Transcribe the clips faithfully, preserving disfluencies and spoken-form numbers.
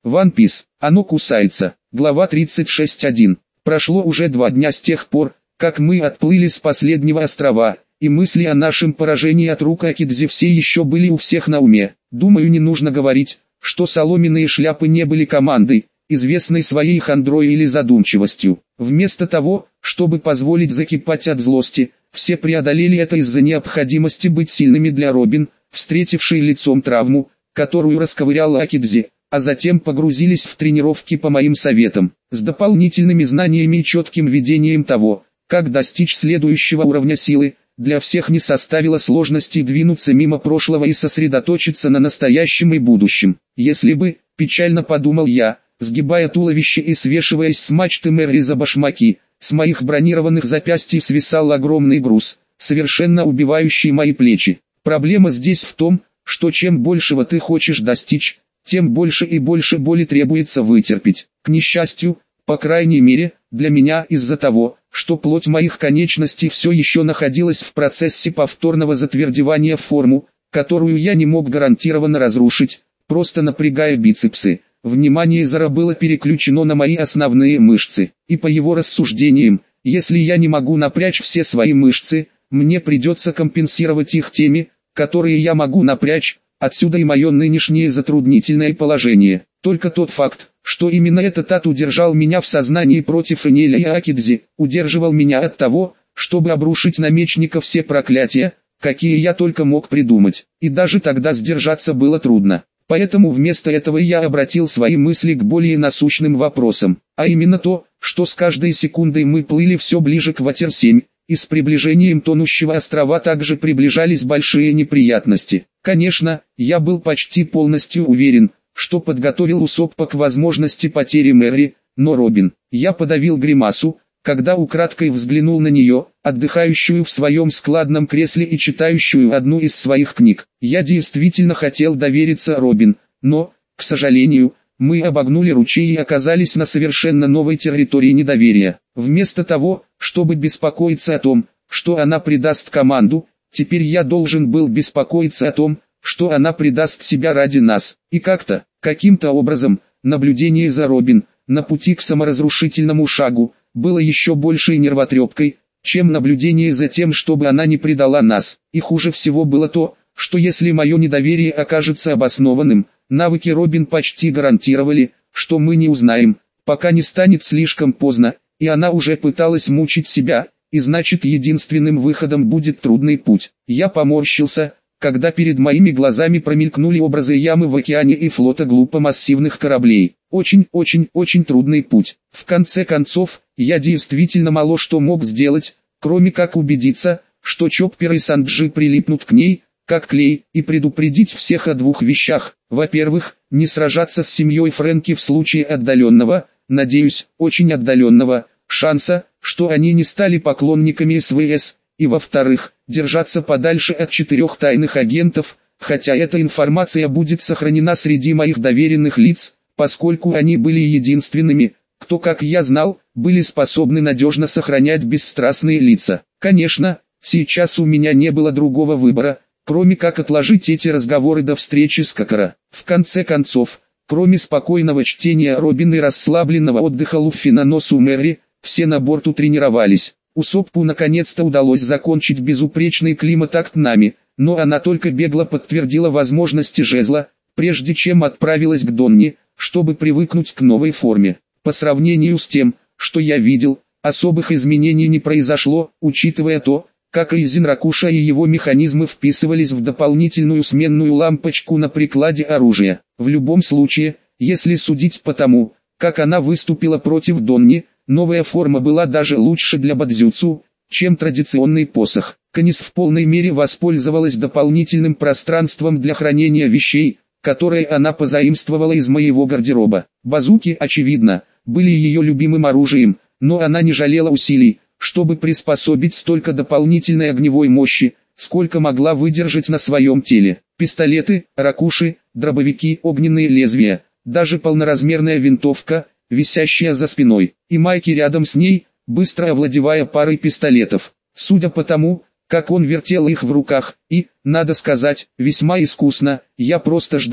One Piece. Оно кусается. Глава тридцать шесть точка один. Прошло уже два дня с тех пор, как мы отплыли с последнего острова, и мысли о нашем поражении от рук Акидзи все еще были у всех на уме. Думаю, не нужно говорить, что соломенные шляпы не были командой, известной своей хандрой или задумчивостью. Вместо того, чтобы позволить закипать от злости, все преодолели это из-за необходимости быть сильными для Робин, встретившей лицом травму, которую расковырял Акидзи, а затем погрузились в тренировки по моим советам, с дополнительными знаниями и четким видением того, как достичь следующего уровня силы. Для всех не составило сложности двинуться мимо прошлого и сосредоточиться на настоящем и будущем. Если бы, печально подумал я, сгибая туловище и свешиваясь с мачты Мэри за башмаки, с моих бронированных запястий свисал огромный груз, совершенно убивающий мои плечи. Проблема здесь в том, что чем большего ты хочешь достичь, тем больше и больше боли требуется вытерпеть. К несчастью, по крайней мере, для меня из-за того, что плоть моих конечностей все еще находилась в процессе повторного затвердевания в форму, которую я не мог гарантированно разрушить, просто напрягая бицепсы. Внимание Зара было переключено на мои основные мышцы, и по его рассуждениям, если я не могу напрячь все свои мышцы, мне придется компенсировать их теми, которые я могу напрячь, отсюда и мое нынешнее затруднительное положение. Только тот факт, что именно этот ад удержал меня в сознании против Энеля и Акидзи, удерживал меня от того, чтобы обрушить на мечника все проклятия, какие я только мог придумать, и даже тогда сдержаться было трудно. Поэтому вместо этого я обратил свои мысли к более насущным вопросам, а именно то, что с каждой секундой мы плыли все ближе к Ватер семь, и с приближением тонущего острова также приближались большие неприятности. Конечно, я был почти полностью уверен, что подготовил Усоппа к возможности потери Мэри, но Робин, я подавил гримасу, когда украдкой взглянул на нее, отдыхающую в своем складном кресле и читающую одну из своих книг. Я действительно хотел довериться Робин, но, к сожалению, мы обогнули ручей и оказались на совершенно новой территории недоверия. Вместо того, чтобы беспокоиться о том, что она предаст команду, теперь я должен был беспокоиться о том, что она предаст себя ради нас. И как-то, каким-то образом, наблюдение за Робин, на пути к саморазрушительному шагу, было еще большей нервотрепкой, чем наблюдение за тем, чтобы она не предала нас. И хуже всего было то, что если мое недоверие окажется обоснованным, навыки Робин почти гарантировали, что мы не узнаем, пока не станет слишком поздно, и она уже пыталась мучить себя, и значит единственным выходом будет трудный путь. Я поморщился, когда перед моими глазами промелькнули образы ямы в океане и флота глупо-массивных кораблей. Очень-очень-очень трудный путь. В конце концов, я действительно мало что мог сделать, кроме как убедиться, что Чоппер и Санджи прилипнут к ней, как клей, и предупредить всех о двух вещах. Во-первых, не сражаться с семьей Фрэнки в случае отдаленного, надеюсь, очень отдаленного, шанса, что они не стали поклонниками СВС, и во-вторых, держаться подальше от четырех тайных агентов, хотя эта информация будет сохранена среди моих доверенных лиц, поскольку они были единственными, кто, как я знал, были способны надежно сохранять бесстрастные лица. Конечно, сейчас у меня не было другого выбора, кроме как отложить эти разговоры до встречи с Кокоро. В конце концов, кроме спокойного чтения Робин и расслабленного отдыха Луффи на носу Мэри, все на борту тренировались. Усоппу наконец-то удалось закончить безупречный климат-акт нами, но она только бегло подтвердила возможности жезла, прежде чем отправилась к Донни, чтобы привыкнуть к новой форме. По сравнению с тем, что я видел, особых изменений не произошло, учитывая то, как Эйзен Ракуша и его механизмы вписывались в дополнительную сменную лампочку на прикладе оружия. В любом случае, если судить по тому, как она выступила против Донни, новая форма была даже лучше для бадзюцу, чем традиционный посох. Канис в полной мере воспользовалась дополнительным пространством для хранения вещей, которые она позаимствовала из моего гардероба. Базуки, очевидно, были ее любимым оружием, но она не жалела усилий, чтобы приспособить столько дополнительной огневой мощи, сколько могла выдержать на своем теле. Пистолеты, ракуши, дробовики, огненные лезвия, даже полноразмерная винтовка, висящая за спиной, и Майки рядом с ней, быстро овладевая парой пистолетов. Судя по тому, как он вертел их в руках, и, надо сказать, весьма искусно, я просто ждал,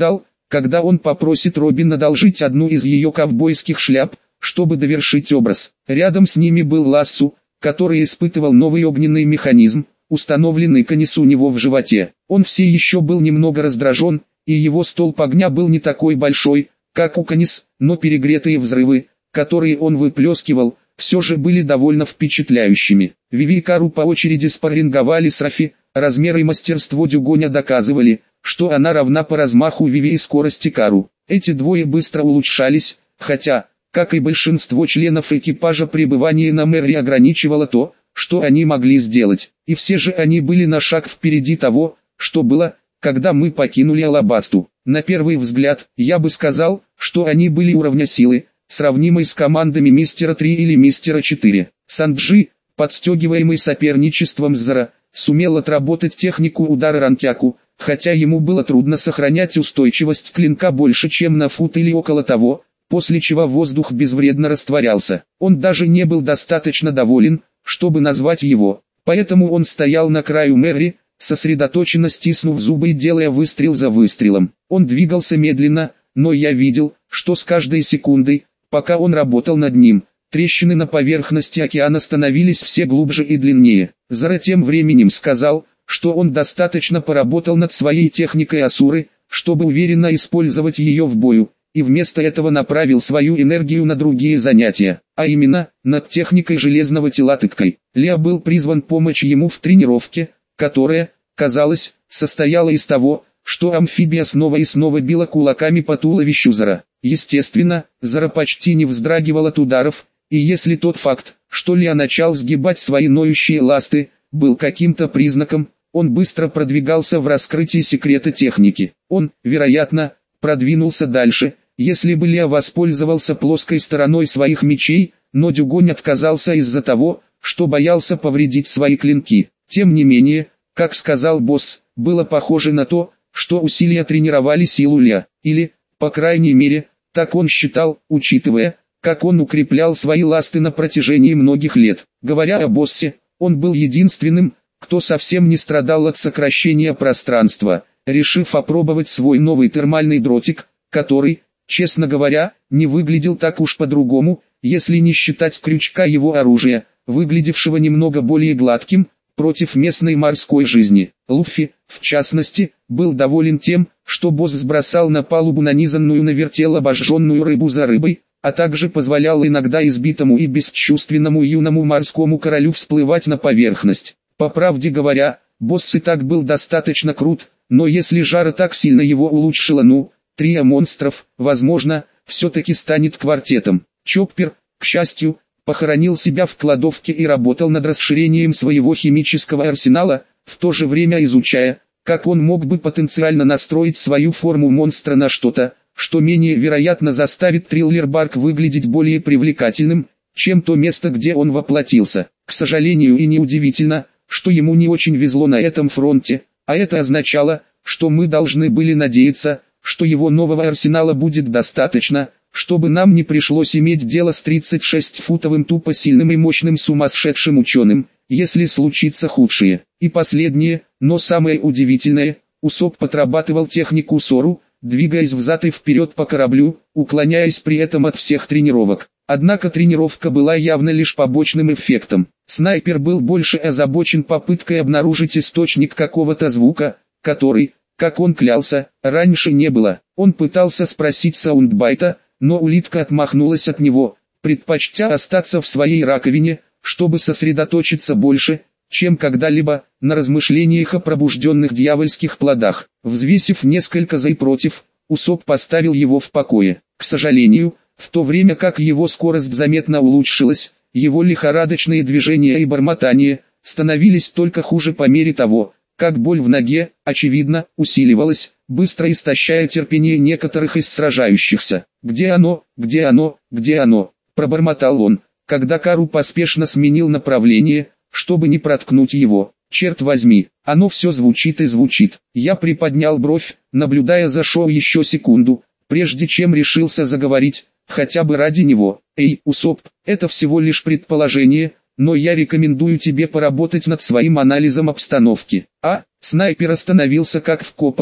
когда он попросит Робин одолжить одну из ее ковбойских шляп, чтобы довершить образ. Рядом с ними был Лассу, который испытывал новый огненный механизм, установленный конец у него в животе. Он все еще был немного раздражен, и его столб огня был не такой большой, как у Конис, но перегретые взрывы, которые он выплескивал, все же были довольно впечатляющими. Виви и Кару по очереди спарринговали с Рафи, размеры и мастерство Дюгоня доказывали, что она равна по размаху Виви и скорости Кару. Эти двое быстро улучшались, хотя, как и большинство членов экипажа, пребывание на Мэри ограничивало то, что они могли сделать. И все же они были на шаг впереди того, что было, когда мы покинули Алабасту. На первый взгляд, я бы сказал, что они были уровня силы, сравнимой с командами Мистера три или Мистера четыре. Санджи, подстегиваемый соперничеством с Зара, сумел отработать технику удара Ранкяку, хотя ему было трудно сохранять устойчивость клинка больше, чем на фут или около того, после чего воздух безвредно растворялся. Он даже не был достаточно доволен, чтобы назвать его, поэтому он стоял на краю Мэри, сосредоточенно стиснув зубы и делая выстрел за выстрелом. Он двигался медленно, но я видел, что с каждой секундой, пока он работал над ним, трещины на поверхности океана становились все глубже и длиннее. Зара тем временем сказал, что он достаточно поработал над своей техникой Асуры, чтобы уверенно использовать ее в бою, и вместо этого направил свою энергию на другие занятия, а именно, над техникой железного тела тыкой. Лео был призван помочь ему в тренировке, которая, казалось, состояла из того, что амфибия снова и снова била кулаками по туловищу Зара. Естественно, Зара почти не вздрагивал от ударов, и если тот факт, что Лео начал сгибать свои ноющие ласты, был каким-то признаком, он быстро продвигался в раскрытии секрета техники. Он, вероятно, продвинулся дальше, если бы Лео воспользовался плоской стороной своих мечей, но Дюгонь отказался из-за того, что боялся повредить свои клинки. Тем не менее, как сказал босс, было похоже на то, что усилия тренировали силу Лео, или, по крайней мере, так он считал, учитывая, как он укреплял свои ласты на протяжении многих лет. Говоря о боссе, он был единственным, кто совсем не страдал от сокращения пространства, решив опробовать свой новый термальный дротик, который, честно говоря, не выглядел так уж по-другому, если не считать крючка его оружия, выглядевшего немного более гладким, против местной морской жизни. Луффи, в частности, был доволен тем, что босс сбросал на палубу нанизанную на вертел обожженную рыбу за рыбой, а также позволял иногда избитому и бесчувственному юному морскому королю всплывать на поверхность. По правде говоря, босс и так был достаточно крут, но если жара так сильно его улучшила, ну, трио монстров, возможно, все-таки станет квартетом. Чоппер, к счастью, похоронил себя в кладовке и работал над расширением своего химического арсенала, в то же время изучая, как он мог бы потенциально настроить свою форму монстра на что-то, что менее вероятно заставит Триллер-Барк выглядеть более привлекательным, чем то место, где он воплотился. К сожалению, и неудивительно, что ему не очень везло на этом фронте, а это означало, что мы должны были надеяться, что его нового арсенала будет достаточно, чтобы нам не пришлось иметь дело с тридцатишестифутовым тупо сильным и мощным сумасшедшим ученым, если случится худшее. И последнее, но самое удивительное, Усоп подрабатывал технику Сору, двигаясь взад и вперед по кораблю, уклоняясь при этом от всех тренировок. Однако тренировка была явно лишь побочным эффектом. Снайпер был больше озабочен попыткой обнаружить источник какого-то звука, который, как он клялся, раньше не было. Он пытался спросить Саундбайта, но улитка отмахнулась от него, предпочтя остаться в своей раковине, чтобы сосредоточиться больше, чем когда-либо, на размышлениях о пробужденных дьявольских плодах. Взвесив несколько за и против, Усоп поставил его в покое. К сожалению, в то время как его скорость заметно улучшилась, его лихорадочные движения и бормотание становились только хуже по мере того, как боль в ноге, очевидно, усиливалась, быстро истощая терпение некоторых из сражающихся. «Где оно? Где оно? Где оно?» – пробормотал он, когда Кару поспешно сменил направление, чтобы не проткнуть его. «Черт возьми, оно все звучит и звучит». Я приподнял бровь, наблюдая за шоу еще секунду, прежде чем решился заговорить, хотя бы ради него. «Эй, Усоп, это всего лишь предположение, но я рекомендую тебе поработать над своим анализом обстановки». А, снайпер остановился как вкопанный,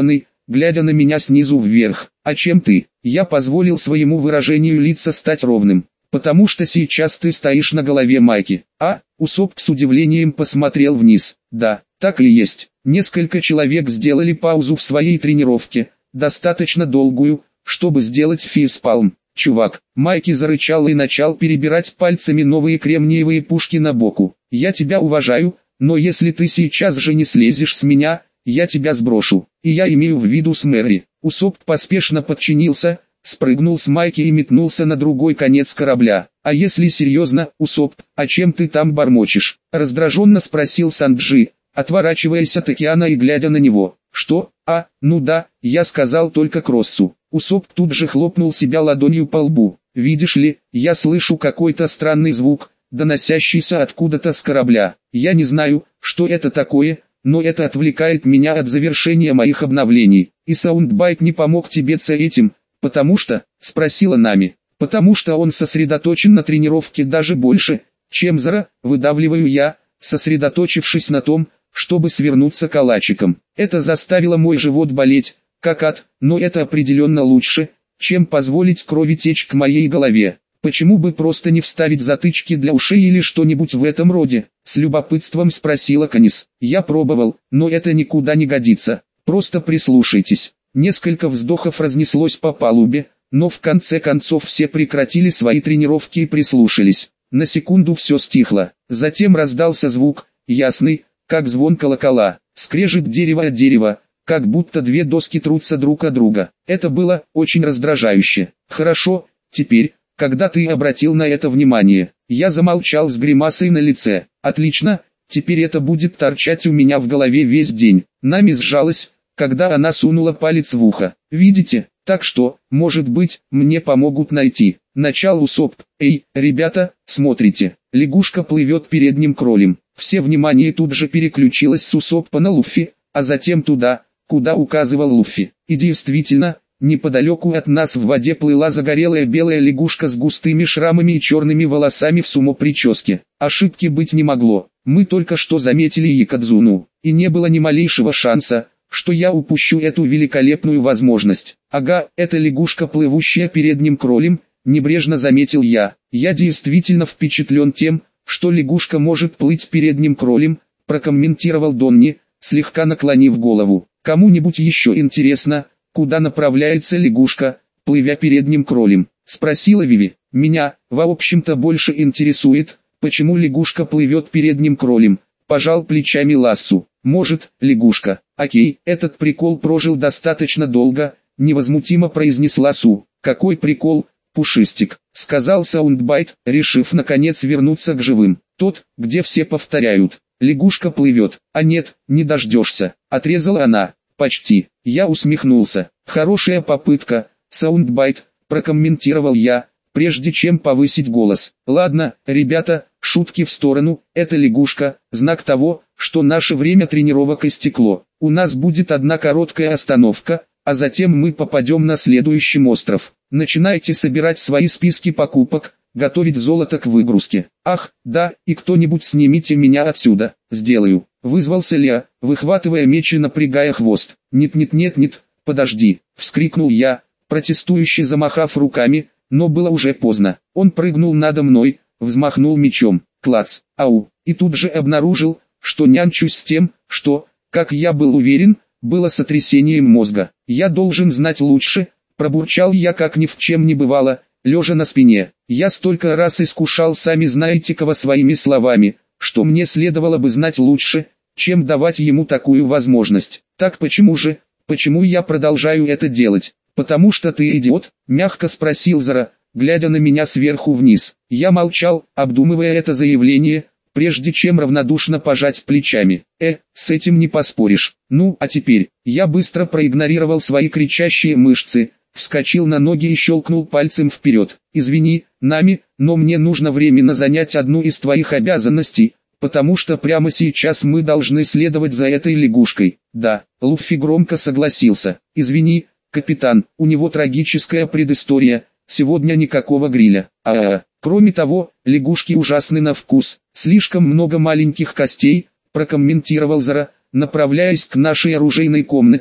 глядя на меня снизу вверх. «А чем ты?» Я позволил своему выражению лица стать ровным. «Потому что сейчас ты стоишь на голове Майки». А, Усоп с удивлением посмотрел вниз. «Да, так и есть». Несколько человек сделали паузу в своей тренировке, достаточно долгую, чтобы сделать фейспалм. «Чувак», Майки зарычал и начал перебирать пальцами новые кремниевые пушки на боку. «Я тебя уважаю, но если ты сейчас же не слезешь с меня, я тебя сброшу, и я имею в виду с Мэри». Усоп поспешно подчинился, спрыгнул с Майки и метнулся на другой конец корабля. «А если серьезно, Усоп, а чем ты там бормочешь?» Раздраженно спросил Санджи, отворачиваясь от океана и глядя на него. «Что? А, ну да, я сказал только Кроссу». Усоп тут же хлопнул себя ладонью по лбу. «Видишь ли, я слышу какой-то странный звук, доносящийся откуда-то с корабля. Я не знаю, что это такое, но это отвлекает меня от завершения моих обновлений. И Саундбайт не помог тебе с этим, потому что, спросила Нами, потому что он сосредоточен на тренировке даже больше, чем Зара, выдавливаю я, сосредоточившись на том, чтобы свернуться калачиком. Это заставило мой живот болеть, как ад, но это определенно лучше, чем позволить крови течь к моей голове. Почему бы просто не вставить затычки для ушей или что-нибудь в этом роде? С любопытством спросила Канис. Я пробовал, но это никуда не годится. Просто прислушайтесь. Несколько вздохов разнеслось по палубе, но в конце концов все прекратили свои тренировки и прислушались. На секунду все стихло. Затем раздался звук, ясный, как звон колокола, скрежет дерева от дерева, как будто две доски трутся друг о друга. Это было очень раздражающе. Хорошо, теперь, когда ты обратил на это внимание, я замолчал с гримасой на лице. Отлично, теперь это будет торчать у меня в голове весь день. Нами сжалась, когда она сунула палец в ухо. Видите, так что, может быть, мне помогут найти. Начал Усоп. Эй, ребята, смотрите, лягушка плывет передним кролем. Все внимание тут же переключилось с Усопа на Луффи, а затем туда, куда указывал Луффи. И действительно, неподалеку от нас в воде плыла загорелая белая лягушка с густыми шрамами и черными волосами в сумо-прическе. Ошибки быть не могло. Мы только что заметили Якадзуну, и не было ни малейшего шанса, что я упущу эту великолепную возможность. Ага, это лягушка, плывущая передним кролем, небрежно заметил я. Я действительно впечатлен тем, что лягушка может плыть передним кролем, прокомментировал Донни, слегка наклонив голову. Кому-нибудь еще интересно, куда направляется лягушка, плывя передним кролем? Спросила Виви. Меня, в общем-то, больше интересует, почему лягушка плывет передним кролем. Пожал плечами Лассу. Может, лягушка. Окей, этот прикол прожил достаточно долго, невозмутимо произнесла Су. Какой прикол, Пушистик, сказал Саундбайт, решив наконец вернуться к живым. Тот, где все повторяют. Лягушка плывет, а нет, не дождешься. Отрезала она. Почти. Я усмехнулся. Хорошая попытка, Саундбайт, прокомментировал я, прежде чем повысить голос. Ладно, ребята, шутки в сторону, это лягушка, знак того, что наше время тренировок истекло. У нас будет одна короткая остановка, а затем мы попадем на следующий остров. Начинайте собирать свои списки покупок, готовить золото к выгрузке. Ах, да, и кто-нибудь снимите меня отсюда. Сделаю. Вызвался Леа, выхватывая меч и напрягая хвост. «Нет-нет-нет-нет, подожди!» — вскрикнул я, протестующе замахав руками, но было уже поздно. Он прыгнул надо мной, взмахнул мечом. Клац, ау, и тут же обнаружил, что нянчусь с тем, что, как я был уверен, было сотрясением мозга. «Я должен знать лучше», — пробурчал я, как ни в чем не бывало, лежа на спине. Я столько раз искушал, сами знаете кого, своими словами, что мне следовало бы знать лучше, чем давать ему такую возможность. Так почему же, почему я продолжаю это делать? Потому что ты идиот, мягко спросил Зара, глядя на меня сверху вниз. Я молчал, обдумывая это заявление, прежде чем равнодушно пожать плечами. Э, с этим не поспоришь. Ну, а теперь, я быстро проигнорировал свои кричащие мышцы, вскочил на ноги и щелкнул пальцем вперед. Извини, Нами, но мне нужно временно занять одну из твоих обязанностей, потому что прямо сейчас мы должны следовать за этой лягушкой. Да, Луффи громко согласился. Извини, капитан, у него трагическая предыстория, сегодня никакого гриля. А-а-а. Кроме того, лягушки ужасны на вкус, слишком много маленьких костей, прокомментировал Зара, направляясь к нашей оружейной комнате,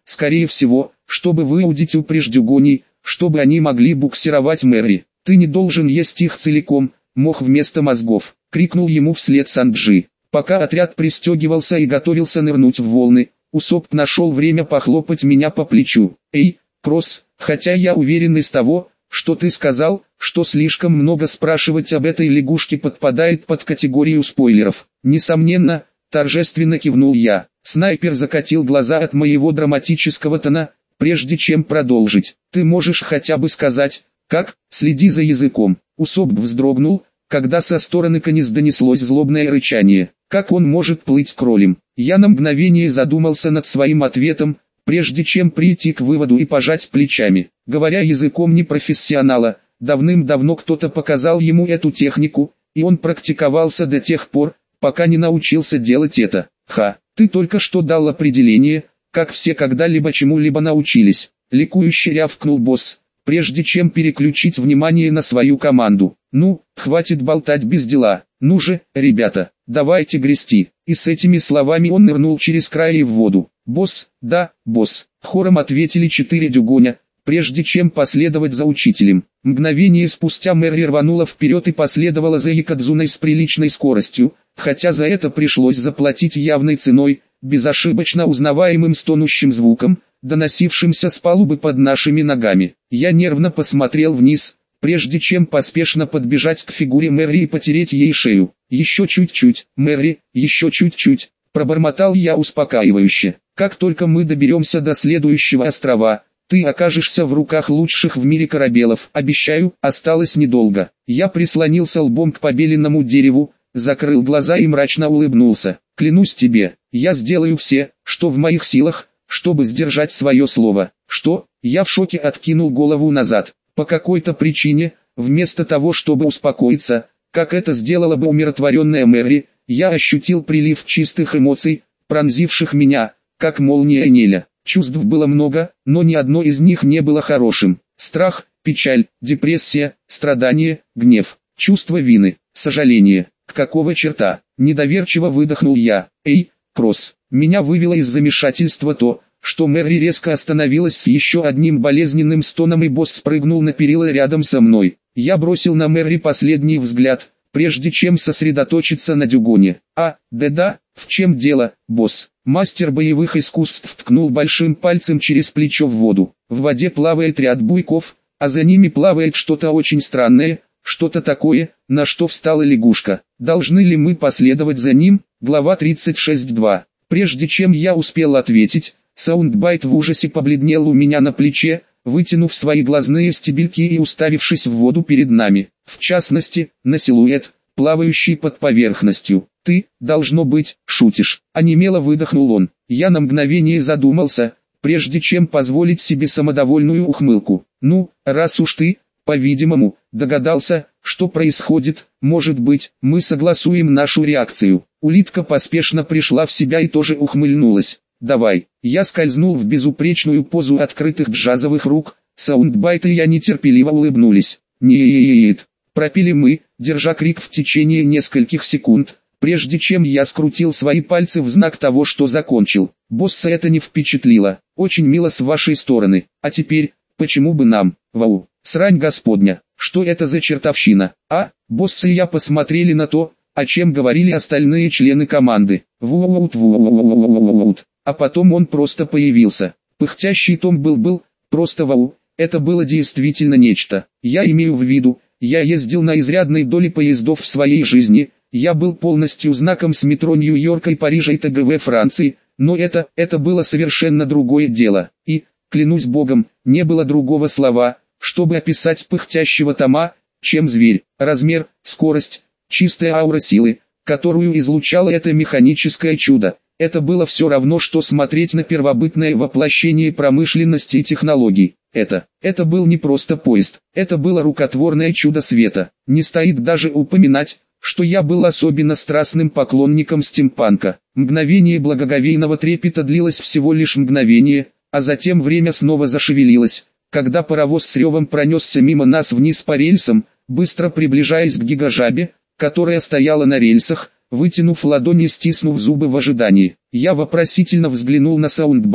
скорее всего, чтобы выудить упряжь дюгоней, чтобы они могли буксировать Мэри. Ты не должен есть их целиком, мох вместо мозгов, крикнул ему вслед Санджи. Пока отряд пристегивался и готовился нырнуть в волны, Усоп нашел время похлопать меня по плечу. Эй, Кросс, хотя я уверен из того, что ты сказал, что слишком много спрашивать об этой лягушке подпадает под категорию спойлеров. Несомненно, торжественно кивнул я. Снайпер закатил глаза от моего драматического тона, прежде чем продолжить. Ты можешь хотя бы сказать, как, следи за языком. Усоп вздрогнул, когда со стороны конец донеслось злобное рычание. Как он может плыть кролем? Я на мгновение задумался над своим ответом, прежде чем прийти к выводу и пожать плечами. Говоря языком непрофессионала, давным-давно кто-то показал ему эту технику, и он практиковался до тех пор, пока не научился делать это. Ха, ты только что дал определение, как все когда-либо чему-либо научились. Ликующе рявкнул босс, прежде чем переключить внимание на свою команду. Ну, хватит болтать без дела. Ну же, ребята, давайте грести. И с этими словами он нырнул через край в воду. «Босс, да, босс», хором ответили четыре дюгоня, прежде чем последовать за учителем. Мгновение спустя Мэри рванула вперед и последовала за Якадзуной с приличной скоростью, хотя за это пришлось заплатить явной ценой, безошибочно узнаваемым стонущим звуком, доносившимся с палубы под нашими ногами. Я нервно посмотрел вниз, прежде чем поспешно подбежать к фигуре Мэри и потереть ей шею. «Еще чуть-чуть, Мэри, еще чуть-чуть», пробормотал я успокаивающе. «Как только мы доберемся до следующего острова, ты окажешься в руках лучших в мире корабелов. Обещаю, осталось недолго». Я прислонился лбом к побеленному дереву, закрыл глаза и мрачно улыбнулся. «Клянусь тебе, я сделаю все, что в моих силах, чтобы сдержать свое слово». «Что?» Я в шоке откинул голову назад. По какой-то причине, вместо того чтобы успокоиться, как это сделала бы умиротворенная Мэри, я ощутил прилив чистых эмоций, пронзивших меня, как молния Неля. Чувств было много, но ни одно из них не было хорошим. Страх, печаль, депрессия, страдание, гнев, чувство вины, сожаление. К какого черта? Недоверчиво выдохнул я. «Эй, Кросс!» Меня вывело из замешательства то, что Мэри резко остановилась с еще одним болезненным стоном, и босс спрыгнул на перила рядом со мной. Я бросил на Мэри последний взгляд, прежде чем сосредоточиться на дюгоне. «А, да-да, в чем дело, босс?» Мастер боевых искусств ткнул большим пальцем через плечо в воду. В воде плавает ряд буйков, а за ними плавает что-то очень странное, что-то такое, на что встала лягушка. Должны ли мы последовать за ним? Глава тридцать шесть два. Прежде чем я успел ответить, Саундбайт в ужасе побледнел у меня на плече, вытянув свои глазные стебельки и уставившись в воду перед нами, в частности, на силуэт, плавающий под поверхностью. «Ты, должно быть, шутишь», — онемело выдохнул он. Я на мгновение задумался, прежде чем позволить себе самодовольную ухмылку. «Ну, раз уж ты, по-видимому, догадался, что происходит, может быть, мы согласуем нашу реакцию». Улитка поспешно пришла в себя и тоже ухмыльнулась. «Давай». Я скользнул в безупречную позу открытых джазовых рук, Саундбайт и я нетерпеливо улыбнулись. «Нет», — пропели мы, держа крик в течение нескольких секунд, прежде чем я скрутил свои пальцы в знак того, что закончил. Босса это не впечатлило. «Очень мило с вашей стороны. А теперь, почему бы нам? Вау, срань господня, что это за чертовщина?» А, босс и я посмотрели на то, о чем говорили остальные члены команды. Ву-ву-вут-ву-ву-ву-ву-ву-ву. А потом он просто появился. Пыхтящий том был-был, просто вау, это было действительно нечто. Я имею в виду, я ездил на изрядной доле поездов в своей жизни, я был полностью знаком с метро Нью-Йорка и Парижа и ТГВ Франции, но это, это было совершенно другое дело. И, клянусь богом, не было другого слова, чтобы описать пыхтящего тома, чем зверь. Размер, скорость, чистая аура силы, которую излучало это механическое чудо. Это было все равно, что смотреть на первобытное воплощение промышленности и технологий. Это, это был не просто поезд, это было рукотворное чудо света. Не стоит даже упоминать, что я был особенно страстным поклонником стимпанка. Мгновение благоговейного трепета длилось всего лишь мгновение, а затем время снова зашевелилось, когда паровоз с ревом пронесся мимо нас вниз по рельсам, быстро приближаясь к гигажабе, которая стояла на рельсах, вытянув ладони и стиснув зубы в ожидании. Я вопросительно взглянул на Саундбайта.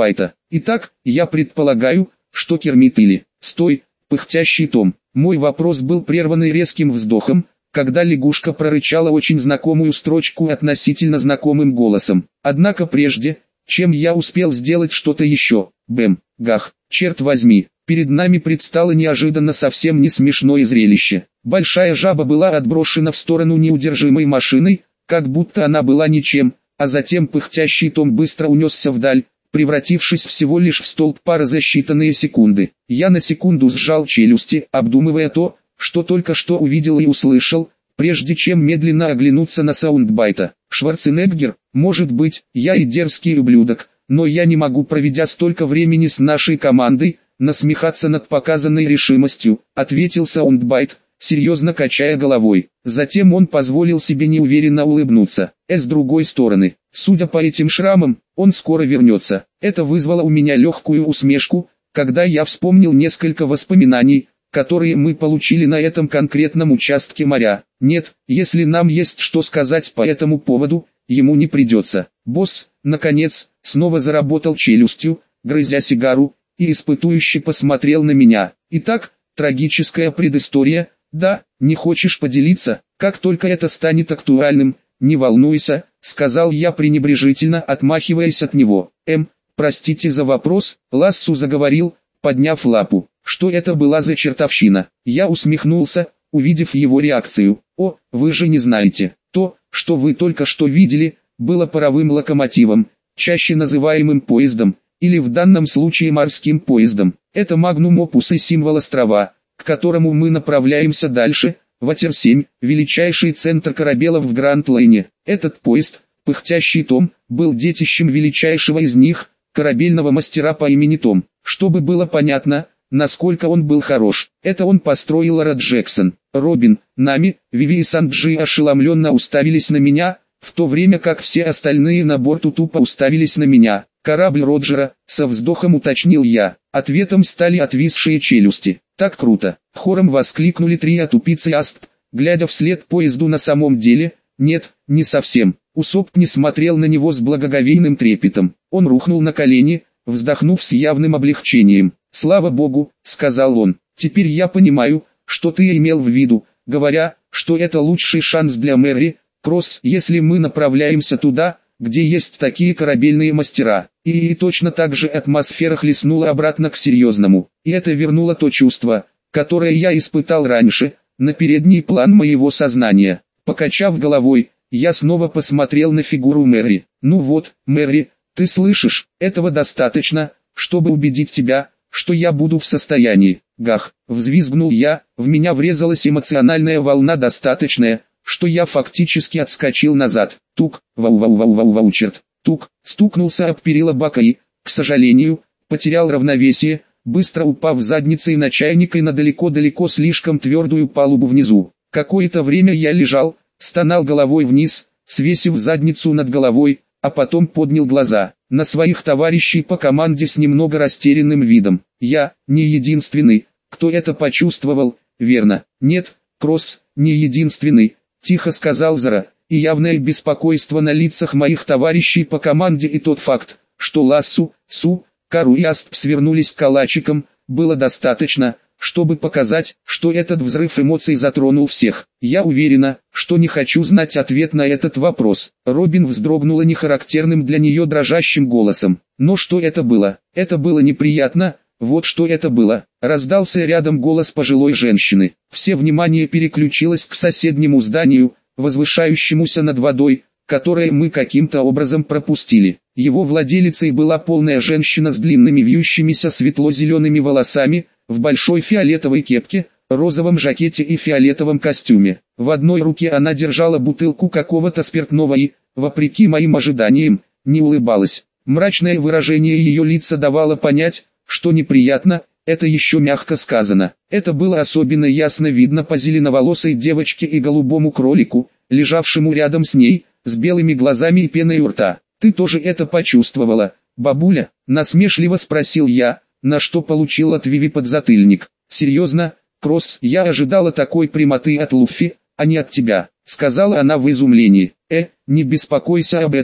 Итак, я предполагаю, что Кермит или... Стой, пыхтящий Том. Мой вопрос был прерванный резким вздохом, когда лягушка прорычала очень знакомую строчку относительно знакомым голосом. Однако прежде, чем я успел сделать что-то еще, бэм, гах, черт возьми, перед нами предстало неожиданно совсем не смешное зрелище. Большая жаба была отброшена в сторону неудержимой машиной, как будто она была ничем, а затем пыхтящий Том быстро унесся вдаль, превратившись всего лишь в столб пара за считанные секунды. Я на секунду сжал челюсти, обдумывая то, что только что увидел и услышал, прежде чем медленно оглянуться на саундбайта. Шварценеггер, может быть, я и дерзкий ублюдок, но я не могу, проведя столько времени с нашей командой, насмехаться над показанной решимостью, ответил саундбайт, серьезно качая головой. Затем он позволил себе неуверенно улыбнуться. Э, с другой стороны, судя по этим шрамам, он скоро вернется. Это вызвало у меня легкую усмешку, когда я вспомнил несколько воспоминаний, которые мы получили на этом конкретном участке моря. Нет, если нам есть что сказать по этому поводу, ему не придется. Босс, наконец, снова заработал челюстью, грызя сигару, и испытующе посмотрел на меня. Итак, трагическая предыстория, да, не хочешь поделиться, как только это станет актуальным, не волнуйся, сказал я пренебрежительно, отмахиваясь от него. Эм, простите за вопрос, Лассу заговорил, подняв лапу. Что это была за чертовщина? Я усмехнулся, увидев его реакцию. О, вы же не знаете. То, что вы только что видели, было паровым локомотивом, чаще называемым поездом, или в данном случае морским поездом. Это магнум опус и символ острова, к которому мы направляемся дальше, Ватер семь, величайший центр корабелов в Гранд-Лайне. Этот поезд, пыхтящий Том, был детищем величайшего из них, корабельного мастера по имени Том. Чтобы было понятно, насколько он был хорош, это он построил Лара Джексон. Робин, Нами, Виви и Санджи ошеломленно уставились на меня, в то время как все остальные на борту тупо уставились на меня. Корабль Роджера, со вздохом уточнил я. Ответом стали отвисшие челюсти. Так круто! Хором воскликнули три отупицы Асп, глядя вслед поезду. На самом деле, нет, не совсем. Усоп не смотрел на него с благоговейным трепетом. Он рухнул на колени, вздохнув с явным облегчением. «Слава Богу», — сказал он, — «теперь я понимаю, что ты имел в виду, говоря, что это лучший шанс для Мэри, Кросс, если мы направляемся туда, где есть такие корабельные мастера». И, и точно так же атмосфера хлестнула обратно к серьезному. И это вернуло то чувство, которое я испытал раньше, на передний план моего сознания. Покачав головой, я снова посмотрел на фигуру Мэри. «Ну вот, Мэри, ты слышишь, этого достаточно, чтобы убедить тебя, что я буду в состоянии». Гах, взвизгнул я, в меня врезалась эмоциональная волна достаточная, что я фактически отскочил назад. Тук, вау-вау-вау-вау-вау-черт. Тук, стукнулся об перила бака и, к сожалению, потерял равновесие, быстро упав задницей на чайник и на далеко-далеко слишком твердую палубу внизу. Какое-то время я лежал, стонал головой вниз, свесив задницу над головой, а потом поднял глаза на своих товарищей по команде с немного растерянным видом. Я не единственный, кто это почувствовал, верно? Нет, Кросс, не единственный, тихо сказал Зара, и явное беспокойство на лицах моих товарищей по команде и тот факт, что Лассу, Су, Кару и Асп свернулись калачиком, было достаточно, чтобы показать, что этот взрыв эмоций затронул всех. Я уверена, что не хочу знать ответ на этот вопрос. Робин вздрогнула нехарактерным для нее дрожащим голосом. Но что это было? Это было неприятно, вот что это было. Раздался рядом голос пожилой женщины. Все внимание переключилось к соседнему зданию, возвышающемуся над водой, которое мы каким-то образом пропустили. Его владелицей была полная женщина с длинными вьющимися светло-зелеными волосами, в большой фиолетовой кепке, розовом жакете и фиолетовом костюме. В одной руке она держала бутылку какого-то спиртного и, вопреки моим ожиданиям, не улыбалась. Мрачное выражение ее лица давало понять, что неприятно, это еще мягко сказано. Это было особенно ясно видно по зеленоволосой девочке и голубому кролику, лежавшему рядом с ней, с белыми глазами и пеной у рта. «Ты тоже это почувствовала, бабуля?» – насмешливо спросил я, на что получил от Виви подзатыльник. «Серьезно, Кросс, я ожидала такой прямоты от Луффи, а не от тебя», – сказала она в изумлении. «Э, не беспокойся об этом,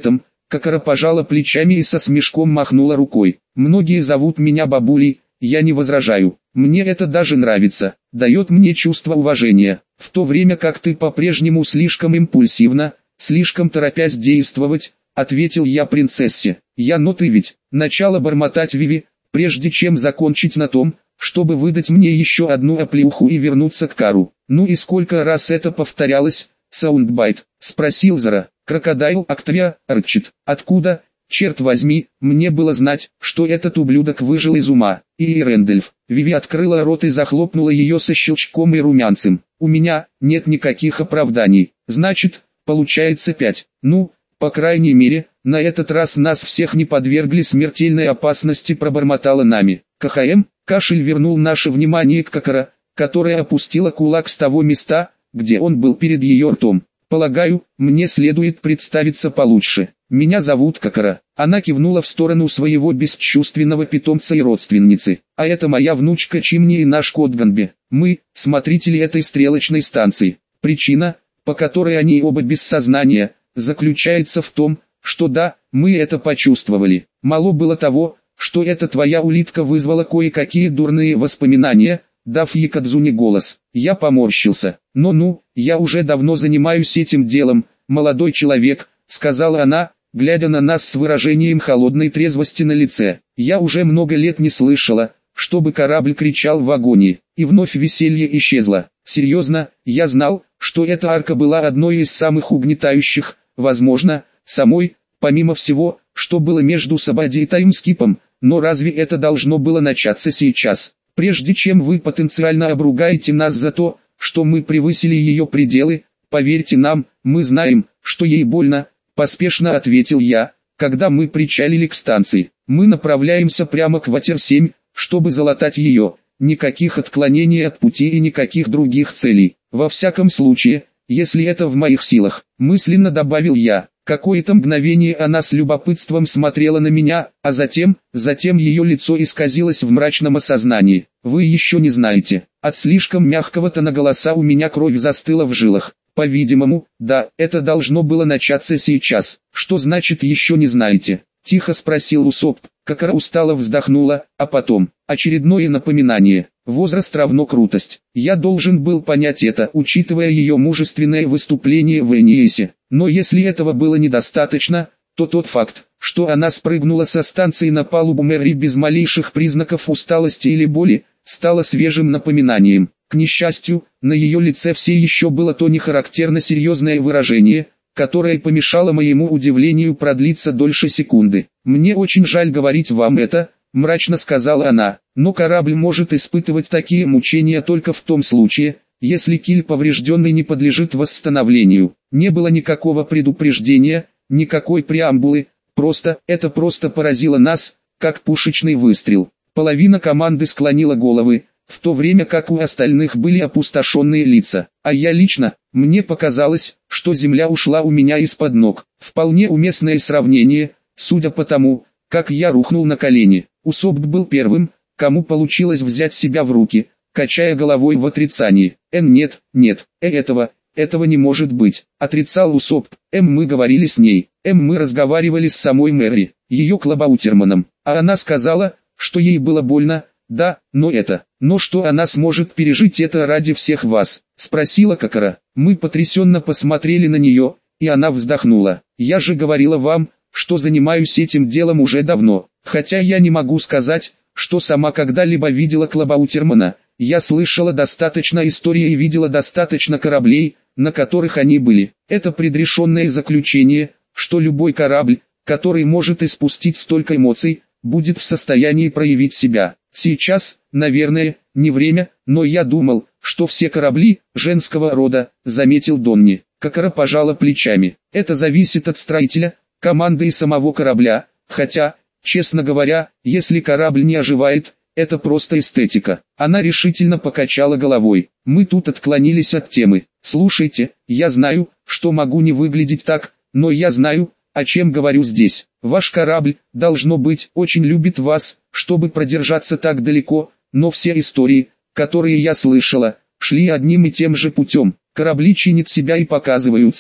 Кокоро пожала плечами и со смешком махнула рукой. Многие зовут меня бабулей, я не возражаю. Мне это даже нравится, дает мне чувство уважения. В то время как ты по-прежнему слишком импульсивна, слишком торопясь действовать, ответил я принцессе. Я, но ты ведь, начала бормотать Виви, прежде чем закончить на том, чтобы выдать мне еще одну оплеуху и вернуться к Кару. Ну и сколько раз это повторялось, Саундбайт, спросил Зара. Крокодайл Актвия, Арчит. Откуда, черт возьми, мне было знать, что этот ублюдок выжил из ума. И Рэндольф. Виви открыла рот и захлопнула ее со щелчком и румянцем. У меня нет никаких оправданий. Значит, получается пять. Ну, по крайней мере, на этот раз нас всех не подвергли смертельной опасности, пробормотала нами. КХМ, кашель вернул наше внимание к Кокоро, которая опустила кулак с того места, где он был перед ее ртом. Полагаю, мне следует представиться получше. Меня зовут Кокоро. Она кивнула в сторону своего бесчувственного питомца и родственницы. А это моя внучка Чимни и наш кот Ганби. Мы, смотрители этой стрелочной станции. Причина, по которой они оба без сознания, заключается в том, что да, мы это почувствовали. Мало было того, что эта твоя улитка вызвала кое-какие дурные воспоминания, дав Якадзуне голос. Я поморщился. «Ну-ну, я уже давно занимаюсь этим делом, молодой человек», — сказала она, глядя на нас с выражением холодной трезвости на лице. «Я уже много лет не слышала, чтобы корабль кричал в вагоне». И вновь веселье исчезло. Серьезно, я знал, что эта арка была одной из самых угнетающих, возможно, самой, помимо всего, что было между Сабади и таймскипом, но разве это должно было начаться сейчас? Прежде чем вы потенциально обругаете нас за то, что мы превысили ее пределы, поверьте нам, мы знаем, что ей больно, поспешно ответил я, когда мы причалили к станции. Мы направляемся прямо к Ватер семь, чтобы залатать ее, никаких отклонений от пути и никаких других целей. Во всяком случае, если это в моих силах, мысленно добавил я. Какое-то мгновение она с любопытством смотрела на меня, а затем, затем ее лицо исказилось в мрачном осознании. Вы еще не знаете. От слишком мягкого тона голоса у меня кровь застыла в жилах. По-видимому, да, это должно было начаться сейчас. Что значит еще не знаете? Тихо спросил Усоп. Кокоро устало вздохнула, а потом, очередное напоминание. Возраст равно крутость. Я должен был понять это, учитывая ее мужественное выступление в Эниэсе. Но если этого было недостаточно, то тот факт, что она спрыгнула со станции на палубу Мэри без малейших признаков усталости или боли, стало свежим напоминанием. К несчастью, на ее лице все еще было то нехарактерно серьезное выражение, которое помешало моему удивлению продлиться дольше секунды. «Мне очень жаль говорить вам это», — мрачно сказала она, — «но корабль может испытывать такие мучения только в том случае, если киль поврежденный не подлежит восстановлению. Не было никакого предупреждения, никакой преамбулы, просто, это просто поразило нас, как пушечный выстрел». Половина команды склонила головы, в то время как у остальных были опустошенные лица. А я лично, мне показалось, что земля ушла у меня из-под ног. Вполне уместное сравнение, судя по тому, как я рухнул на колени. Усопт был первым, кому получилось взять себя в руки, качая головой в отрицании. «Эн, нет, нет, э, этого, этого не может быть», — отрицал Усопт. «Эм, мы говорили с ней, эм, мы разговаривали с самой Мэри, ее Клабаутерманом, а она сказала, что ей было больно, да, но это, но что она сможет пережить это ради всех вас?» — спросила Кокоро. Мы потрясенно посмотрели на нее, и она вздохнула. «Я же говорила вам, что занимаюсь этим делом уже давно, хотя я не могу сказать, что сама когда-либо видела Клабаутермана. Я слышала достаточно историй и видела достаточно кораблей, на которых они были. Это предрешенное заключение, что любой корабль, который может испустить столько эмоций, будет в состоянии проявить себя. Сейчас, наверное, не время, но я думал, что все корабли женского рода», — заметил Донни. Кокоро пожала плечами. «Это зависит от строителя, команды и самого корабля, хотя, честно говоря, если корабль не оживает, это просто эстетика». Она решительно покачала головой. Мы тут отклонились от темы. «Слушайте, я знаю, что могу не выглядеть так, но я знаю, о чем говорю здесь. Ваш корабль, должно быть, очень любит вас, чтобы продержаться так далеко, но все истории, которые я слышала, шли одним и тем же путем. Корабли чинят себя и показываются,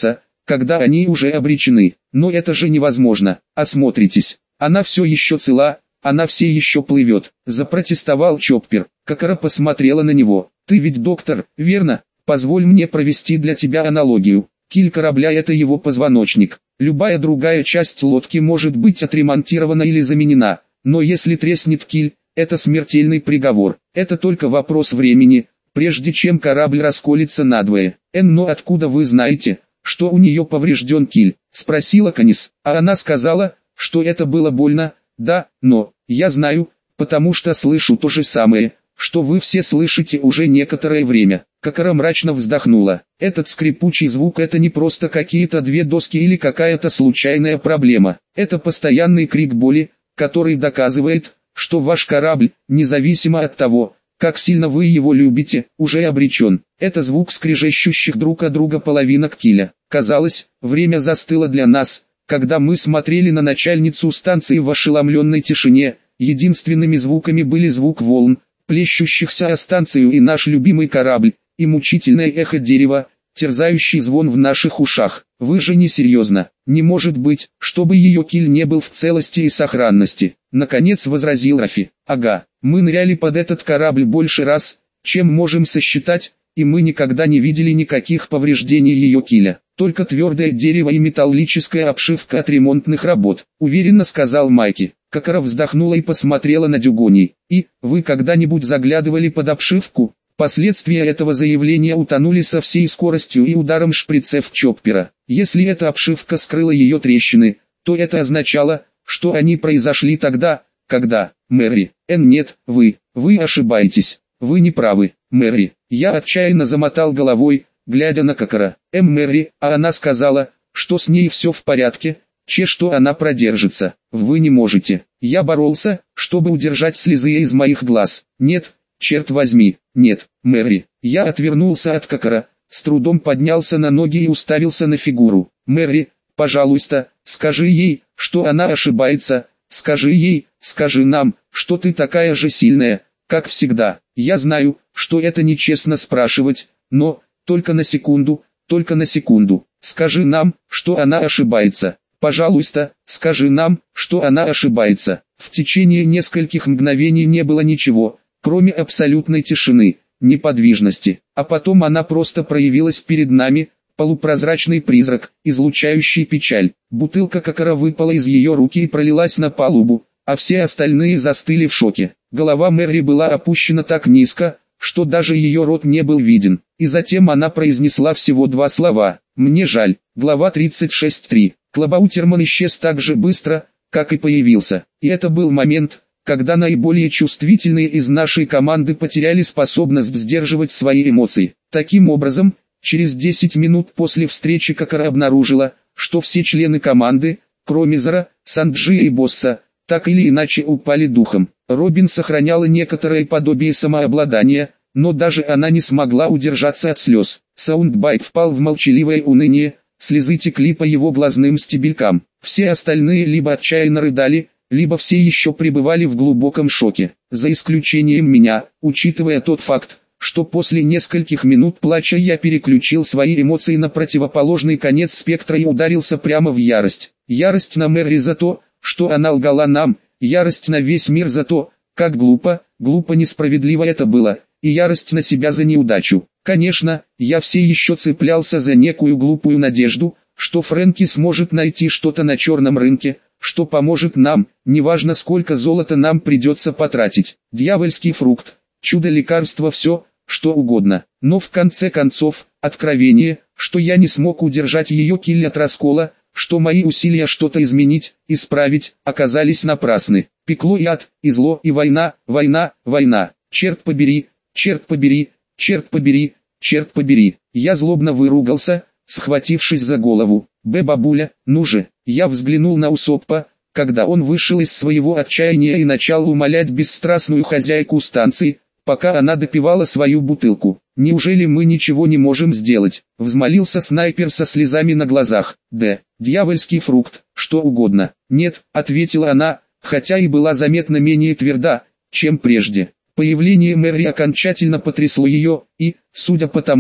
когда они уже обречены. Но это же невозможно. Осмотритесь. Она все еще цела, она все еще плывет. Запротестовал Чоппер. Какара посмотрела на него. Ты ведь доктор, верно? Позволь мне провести для тебя аналогию. Киль корабля — это его позвоночник. Любая другая часть лодки может быть отремонтирована или заменена. Но если треснет киль, это смертельный приговор. Это только вопрос времени, прежде чем корабль расколется надвое. Эн, но откуда вы знаете, что у нее поврежден киль? Спросила Канис. А она сказала, что это было больно. Да, но я знаю, потому что слышу то же самое, что вы все слышите уже некоторое время. Какара мрачно вздохнула. Этот скрипучий звук — это не просто какие-то две доски или какая-то случайная проблема. Это постоянный крик боли, который доказывает, что ваш корабль, независимо от того, как сильно вы его любите, уже обречен. Это звук скрежещущих друг от друга половинок киля. Казалось, время застыло для нас, когда мы смотрели на начальницу станции в ошеломленной тишине. Единственными звуками были звук волн, плещущихся о станцию, и наш любимый корабль, и мучительное эхо дерева, терзающий звон в наших ушах. Вы же не серьезно. Не может быть, чтобы ее киль не был в целости и сохранности. Наконец возразил Рафи. Ага, мы ныряли под этот корабль больше раз, чем можем сосчитать, и мы никогда не видели никаких повреждений ее киля. Только твердое дерево и металлическая обшивка от ремонтных работ, уверенно сказал Майки. Какара вздохнула и посмотрела на Дюгони. И, вы когда-нибудь заглядывали под обшивку? Последствия этого заявления утонули со всей скоростью и ударом шприцев Чоппера. Если эта обшивка скрыла ее трещины, то это означало, что они произошли тогда, когда... Мэри, Эн, нет, вы, вы ошибаетесь, вы не правы, Мэри. Я отчаянно замотал головой, глядя на Какара. Эм, Мэри, а она сказала, что с ней все в порядке, че что она продержится. Вы не можете. Я боролся, чтобы удержать слезы из моих глаз. Нет, черт возьми, нет, Мэри. Я отвернулся от Какара, с трудом поднялся на ноги и уставился на фигуру. Мэри, пожалуйста, скажи ей, что она ошибается. Скажи ей, скажи нам, что ты такая же сильная, как всегда. Я знаю, что это нечестно спрашивать, но, только на секунду, только на секунду. Скажи нам, что она ошибается. Пожалуйста, скажи нам, что она ошибается. В течение нескольких мгновений не было ничего, кроме абсолютной тишины, неподвижности. А потом она просто проявилась перед нами, полупрозрачный призрак, излучающий печаль. Бутылка Какара выпала из ее руки и пролилась на палубу, а все остальные застыли в шоке. Голова Мэри была опущена так низко, что даже ее рот не был виден. И затем она произнесла всего два слова. «Мне жаль». Глава тридцать шесть три. Клабаутерман исчез так же быстро, как и появился. И это был момент, когда наиболее чувствительные из нашей команды потеряли способность сдерживать свои эмоции. Таким образом, через десять минут после встречи Какара обнаружила, что все члены команды, кроме Зара, Санджи и Босса, так или иначе упали духом. Робин сохраняла некоторое подобие самообладания, но даже она не смогла удержаться от слез. Саундбайт впал в молчаливое уныние, слезы текли по его глазным стебелькам. Все остальные либо отчаянно рыдали, либо все еще пребывали в глубоком шоке. За исключением меня, учитывая тот факт, что после нескольких минут плача я переключил свои эмоции на противоположный конец спектра и ударился прямо в ярость. Ярость на Мэри за то, что она лгала нам, ярость на весь мир за то, как глупо, глупо несправедливо это было, и ярость на себя за неудачу. Конечно, я все еще цеплялся за некую глупую надежду, что Фрэнки сможет найти что-то на черном рынке, что поможет нам, неважно сколько золота нам придется потратить. Дьявольский фрукт, чудо-лекарство, все, что угодно. Но в конце концов, откровение, что я не смог удержать ее киль от раскола, что мои усилия что-то изменить, исправить, оказались напрасны. Пекло и ад, и зло, и война, война, война. Черт побери, черт побери, черт побери, черт побери. Я злобно выругался, схватившись за голову. Б, бабуля, ну же. Я взглянул на Усоппа, когда он вышел из своего отчаяния и начал умолять бесстрастную хозяйку станции, пока она допивала свою бутылку. «Неужели мы ничего не можем сделать?» — взмолился снайпер со слезами на глазах. «Да, дьявольский фрукт, что угодно». «Нет», — ответила она, хотя и была заметно менее тверда, чем прежде. Появление Мэри окончательно потрясло ее, и, судя по тому,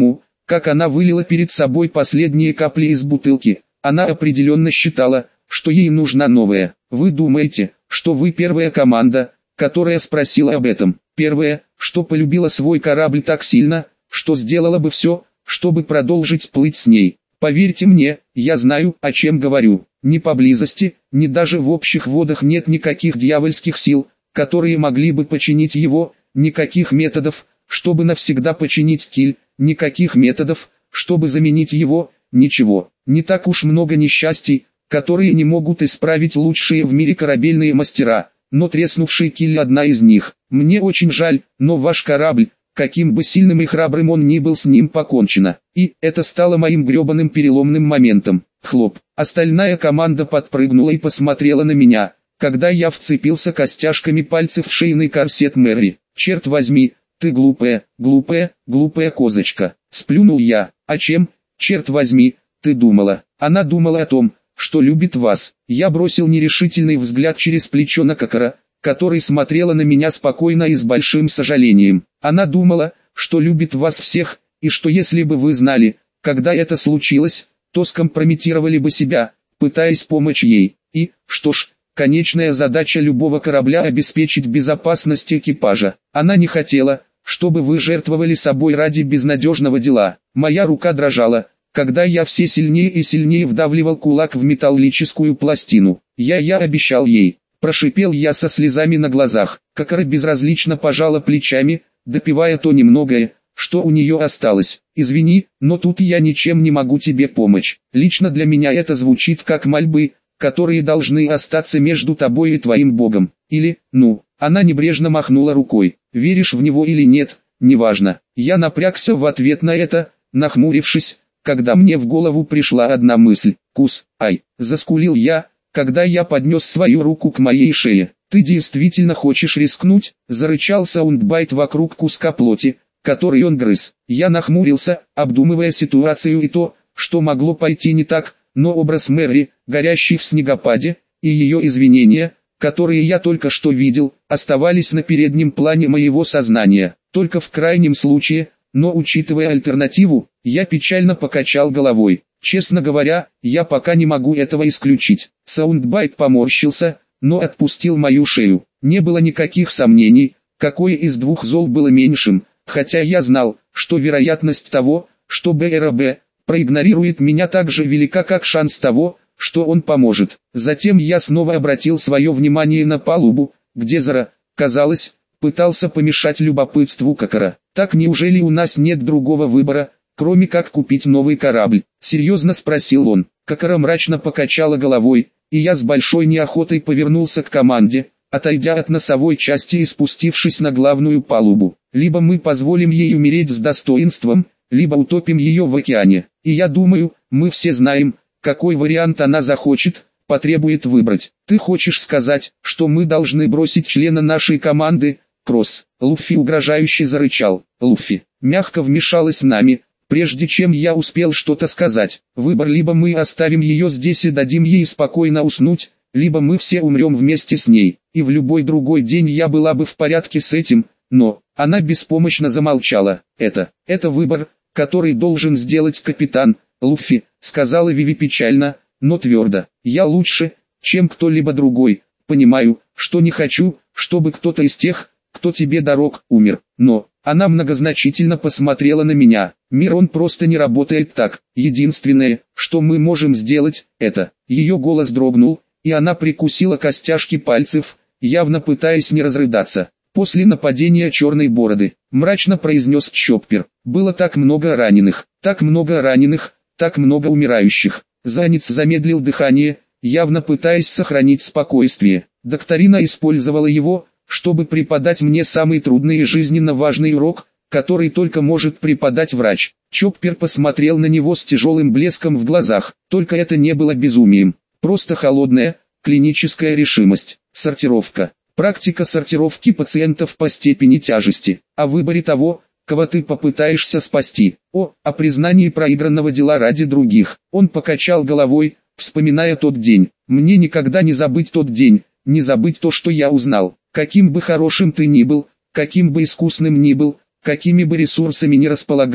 как она вылила перед собой последние капли из бутылки. Она определенно считала, что ей нужна новая. Вы думаете, что вы первая команда, которая спросила об этом? Первая, что полюбила свой корабль так сильно, что сделала бы все, чтобы продолжить плыть с ней. Поверьте мне, я знаю, о чем говорю. Ни поблизости, ни даже в общих водах нет никаких дьявольских сил, которые могли бы починить его, никаких методов, чтобы навсегда починить киль, никаких методов, чтобы заменить его, ничего. Не так уж много несчастий, которые не могут исправить лучшие в мире корабельные мастера, но треснувший киль одна из них. Мне очень жаль, но ваш корабль, каким бы сильным и храбрым он ни был, с ним покончено. И это стало моим гребаным переломным моментом. Хлоп. Остальная команда подпрыгнула и посмотрела на меня, когда я вцепился костяшками пальцев в шейный корсет Мэри. Черт возьми, ты глупая, глупая, глупая козочка. Сплюнул я. А чем, черт возьми, ты думала? Она думала о том, что любит вас. Я бросил нерешительный взгляд через плечо на Кокора, который смотрела на меня спокойно и с большим сожалением. Она думала, что любит вас всех, и что если бы вы знали, когда это случилось, то скомпрометировали бы себя, пытаясь помочь ей. И, что ж, конечная задача любого корабля — обеспечить безопасность экипажа. Она не хотела, чтобы вы жертвовали собой ради безнадежного дела. Моя рука дрожала, когда я все сильнее и сильнее вдавливал кулак в металлическую пластину. Я-я обещал ей. Прошипел я со слезами на глазах. Кокора безразлично пожала плечами, допивая то немногое, что у нее осталось. Извини, но тут я ничем не могу тебе помочь. Лично для меня это звучит как мольбы, которые должны остаться между тобой и твоим Богом. Или, ну, она небрежно махнула рукой. Веришь в него или нет, неважно. Я напрягся в ответ на это, нахмурившись, когда мне в голову пришла одна мысль. Кус, ай, заскулил я, когда я поднес свою руку к моей шее. «Ты действительно хочешь рискнуть?» — зарычал Саундбайт вокруг куска плоти, который он грыз. Я нахмурился, обдумывая ситуацию и то, что могло пойти не так, но образ Мэри, горящий в снегопаде, и ее извинения, которые я только что видел, оставались на переднем плане моего сознания. Только в крайнем случае, но учитывая альтернативу, я печально покачал головой. Честно говоря, я пока не могу этого исключить. Саундбайт поморщился, но отпустил мою шею. Не было никаких сомнений, какое из двух зол было меньшим, хотя я знал, что вероятность того, что БРБ проигнорирует меня так же велика, как шанс того, что он поможет. Затем я снова обратил свое внимание на палубу, где Зара, казалось, пытался помешать любопытству Кокора. Так неужели у нас нет другого выбора, кроме как купить новый корабль? Серьезно спросил он. Кокора мрачно покачала головой, и я с большой неохотой повернулся к команде, отойдя от носовой части и спустившись на главную палубу. Либо мы позволим ей умереть с достоинством, либо утопим ее в океане. И я думаю, мы все знаем, какой вариант она захочет, потребует выбрать. Ты хочешь сказать, что мы должны бросить члена нашей команды? Кросс. Луффи угрожающе зарычал. Луффи мягко вмешалась в нами, прежде чем я успел что-то сказать. Выбор: либо мы оставим ее здесь и дадим ей спокойно уснуть, либо мы все умрем вместе с ней. И в любой другой день я была бы в порядке с этим, но... Она беспомощно замолчала. Это, это выбор, который должен сделать капитан, Луффи, сказала Виви печально, но твердо. Я лучше, чем кто-либо другой, понимаю, что не хочу, чтобы кто-то из тех, кто тебе дорог, умер. Но, она многозначительно посмотрела на меня. Мир, он просто не работает так. Единственное, что мы можем сделать, это... Ее голос дрогнул, и она прикусила костяшки пальцев, явно пытаясь не разрыдаться. После нападения Черной Бороды, мрачно произнес Чоппер, было так много раненых, так много раненых, так много умирающих. Занец замедлил дыхание, явно пытаясь сохранить спокойствие. Докторина использовала его, чтобы преподать мне самый трудный и жизненно важный урок, который только может преподать врач. Чоппер посмотрел на него с тяжелым блеском в глазах. Только это не было безумием, просто холодная, клиническая решимость. Сортировка. Практика сортировки пациентов по степени тяжести, о выборе того, кого ты попытаешься спасти, о, о признании проигранного дела ради других. Он покачал головой, вспоминая тот день. Мне никогда не забыть тот день, не забыть то, что я узнал. Каким бы хорошим ты ни был, каким бы искусным ни был, какими бы ресурсами ни располагал,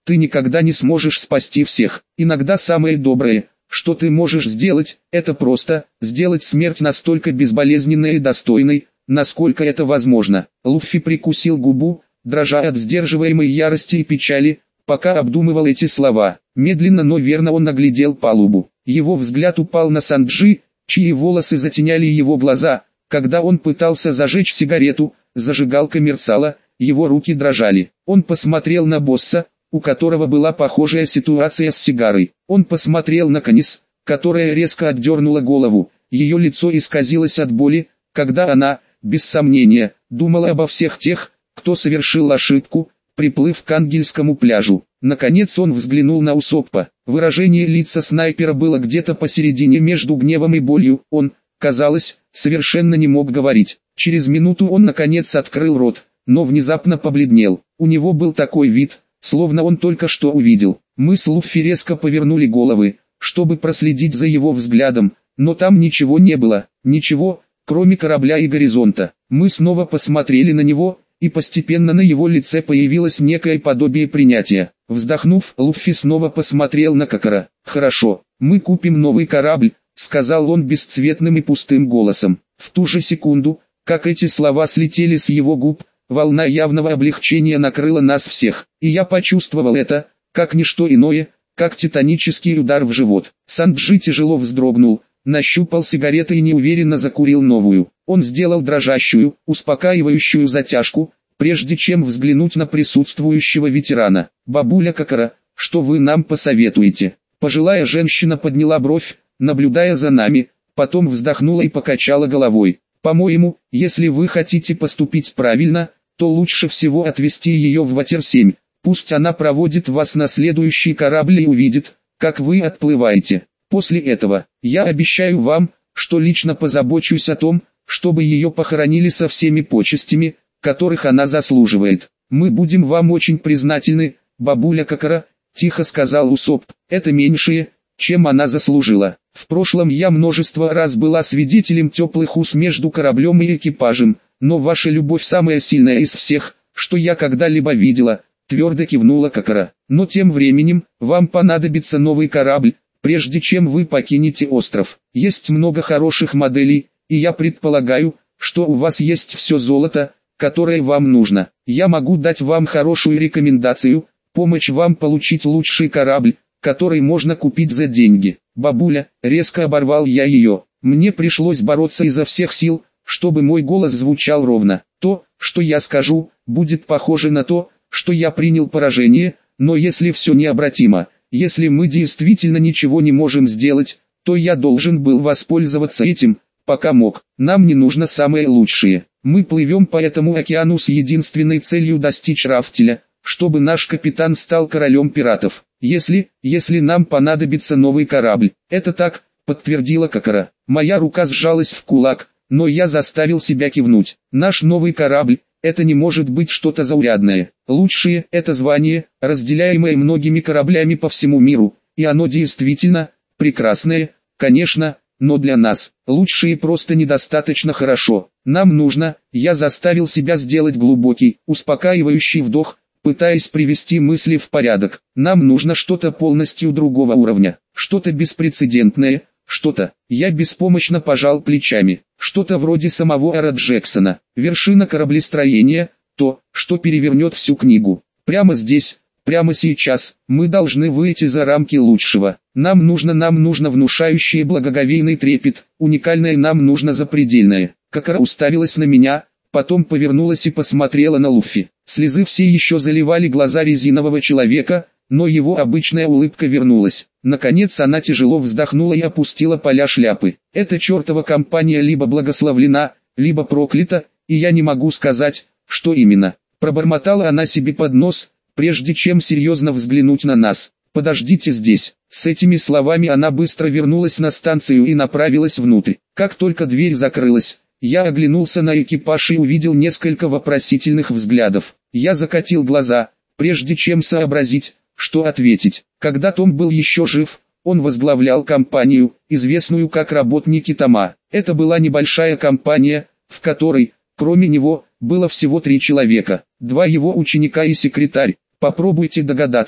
ты никогда не сможешь спасти всех. Иногда самое доброе, что ты можешь сделать, это просто сделать смерть настолько безболезненной и достойной, насколько это возможно. Луффи прикусил губу, дрожа от сдерживаемой ярости и печали, пока обдумывал эти слова. Медленно, но верно он оглядел палубу. Его взгляд упал на Санджи, чьи волосы затеняли его глаза. Когда он пытался зажечь сигарету, зажигалка мерцала, его руки дрожали. Он посмотрел на босса, у которого была похожая ситуация с сигарой. Он посмотрел на Канис, которая резко отдернула голову. Ее лицо исказилось от боли, когда она, без сомнения, думала обо всех тех, кто совершил ошибку, приплыв к Ангельскому пляжу. Наконец он взглянул на Усоппа. Выражение лица снайпера было где-то посередине между гневом и болью. Он, казалось, совершенно не мог говорить. Через минуту он наконец открыл рот, но внезапно побледнел. У него был такой вид, словно он только что увидел. Мы с Луффи резко повернули головы, чтобы проследить за его взглядом, но там ничего не было, ничего, кроме корабля и горизонта. Мы снова посмотрели на него, и постепенно на его лице появилось некое подобие принятия. Вздохнув, Луффи снова посмотрел на Кокора. «Хорошо, мы купим новый корабль», — сказал он бесцветным и пустым голосом. В ту же секунду, как эти слова слетели с его губ, волна явного облегчения накрыла нас всех, и я почувствовал это, как ничто иное, как титанический удар в живот. Санджи тяжело вздрогнул, нащупал сигареты и неуверенно закурил новую. Он сделал дрожащую, успокаивающую затяжку, прежде чем взглянуть на присутствующего ветерана. «Бабуля Кокора, что вы нам посоветуете?» Пожилая женщина подняла бровь, наблюдая за нами, потом вздохнула и покачала головой. «По-моему, если вы хотите поступить правильно, то лучше всего отвезти ее в Ватер семь. Пусть она проводит вас на следующий корабль и увидит, как вы отплываете. После этого, я обещаю вам, что лично позабочусь о том, чтобы ее похоронили со всеми почестями, которых она заслуживает. Мы будем вам очень признательны, бабуля Кокора», — тихо сказал Усопп. «Это меньшее, чем она заслужила. В прошлом я множество раз была свидетелем теплых уз между кораблем и экипажем, но ваша любовь самая сильная из всех, что я когда-либо видела», — твердо кивнула Кокора. «Но тем временем, вам понадобится новый корабль, прежде чем вы покинете остров. Есть много хороших моделей, и я предполагаю, что у вас есть все золото, которое вам нужно. Я могу дать вам хорошую рекомендацию, помочь вам получить лучший корабль, который можно купить за деньги». «Бабуля», — резко оборвал я ее, — мне пришлось бороться изо всех сил, чтобы мой голос звучал ровно. То, что я скажу, будет похоже на то, что я принял поражение, но если все необратимо, если мы действительно ничего не можем сделать, то я должен был воспользоваться этим, пока мог. Нам не нужно самое лучшее. Мы плывем по этому океану с единственной целью достичь Рафтеля, чтобы наш капитан стал королем пиратов. Если, если нам понадобится новый корабль, это так, подтвердила Кокора. Моя рука сжалась в кулак, но я заставил себя кивнуть. Наш новый корабль, это не может быть что-то заурядное. Лучшее – это звание, разделяемое многими кораблями по всему миру, и оно действительно прекрасное, конечно, но для нас, лучшее просто недостаточно хорошо. Нам нужно, я заставил себя сделать глубокий, успокаивающий вдох, пытаясь привести мысли в порядок. Нам нужно что-то полностью другого уровня, что-то беспрецедентное, что-то, я беспомощно пожал плечами, что-то вроде самого Эра Джексона, вершина кораблестроения, то, что перевернет всю книгу. Прямо здесь, прямо сейчас, мы должны выйти за рамки лучшего. Нам нужно, нам нужно внушающее благоговейный трепет, уникальное нам нужно запредельное. Кокора уставилась на меня, потом повернулась и посмотрела на Луффи. Слезы все еще заливали глаза резинового человека, но его обычная улыбка вернулась. Наконец она тяжело вздохнула и опустила поля шляпы. Эта чертова компания либо благословлена, либо проклята, и я не могу сказать, что именно. Пробормотала она себе под нос, прежде чем серьезно взглянуть на нас. «Подождите здесь». С этими словами она быстро вернулась на станцию и направилась внутрь. Как только дверь закрылась, я оглянулся на экипаж и увидел несколько вопросительных взглядов. Я закатил глаза, прежде чем сообразить, что ответить. Когда Том был еще жив, он возглавлял компанию, известную как работники Тома. Это была небольшая компания, в которой, кроме него, было всего три человека. Два его ученика и секретарь. Попробуйте догадаться,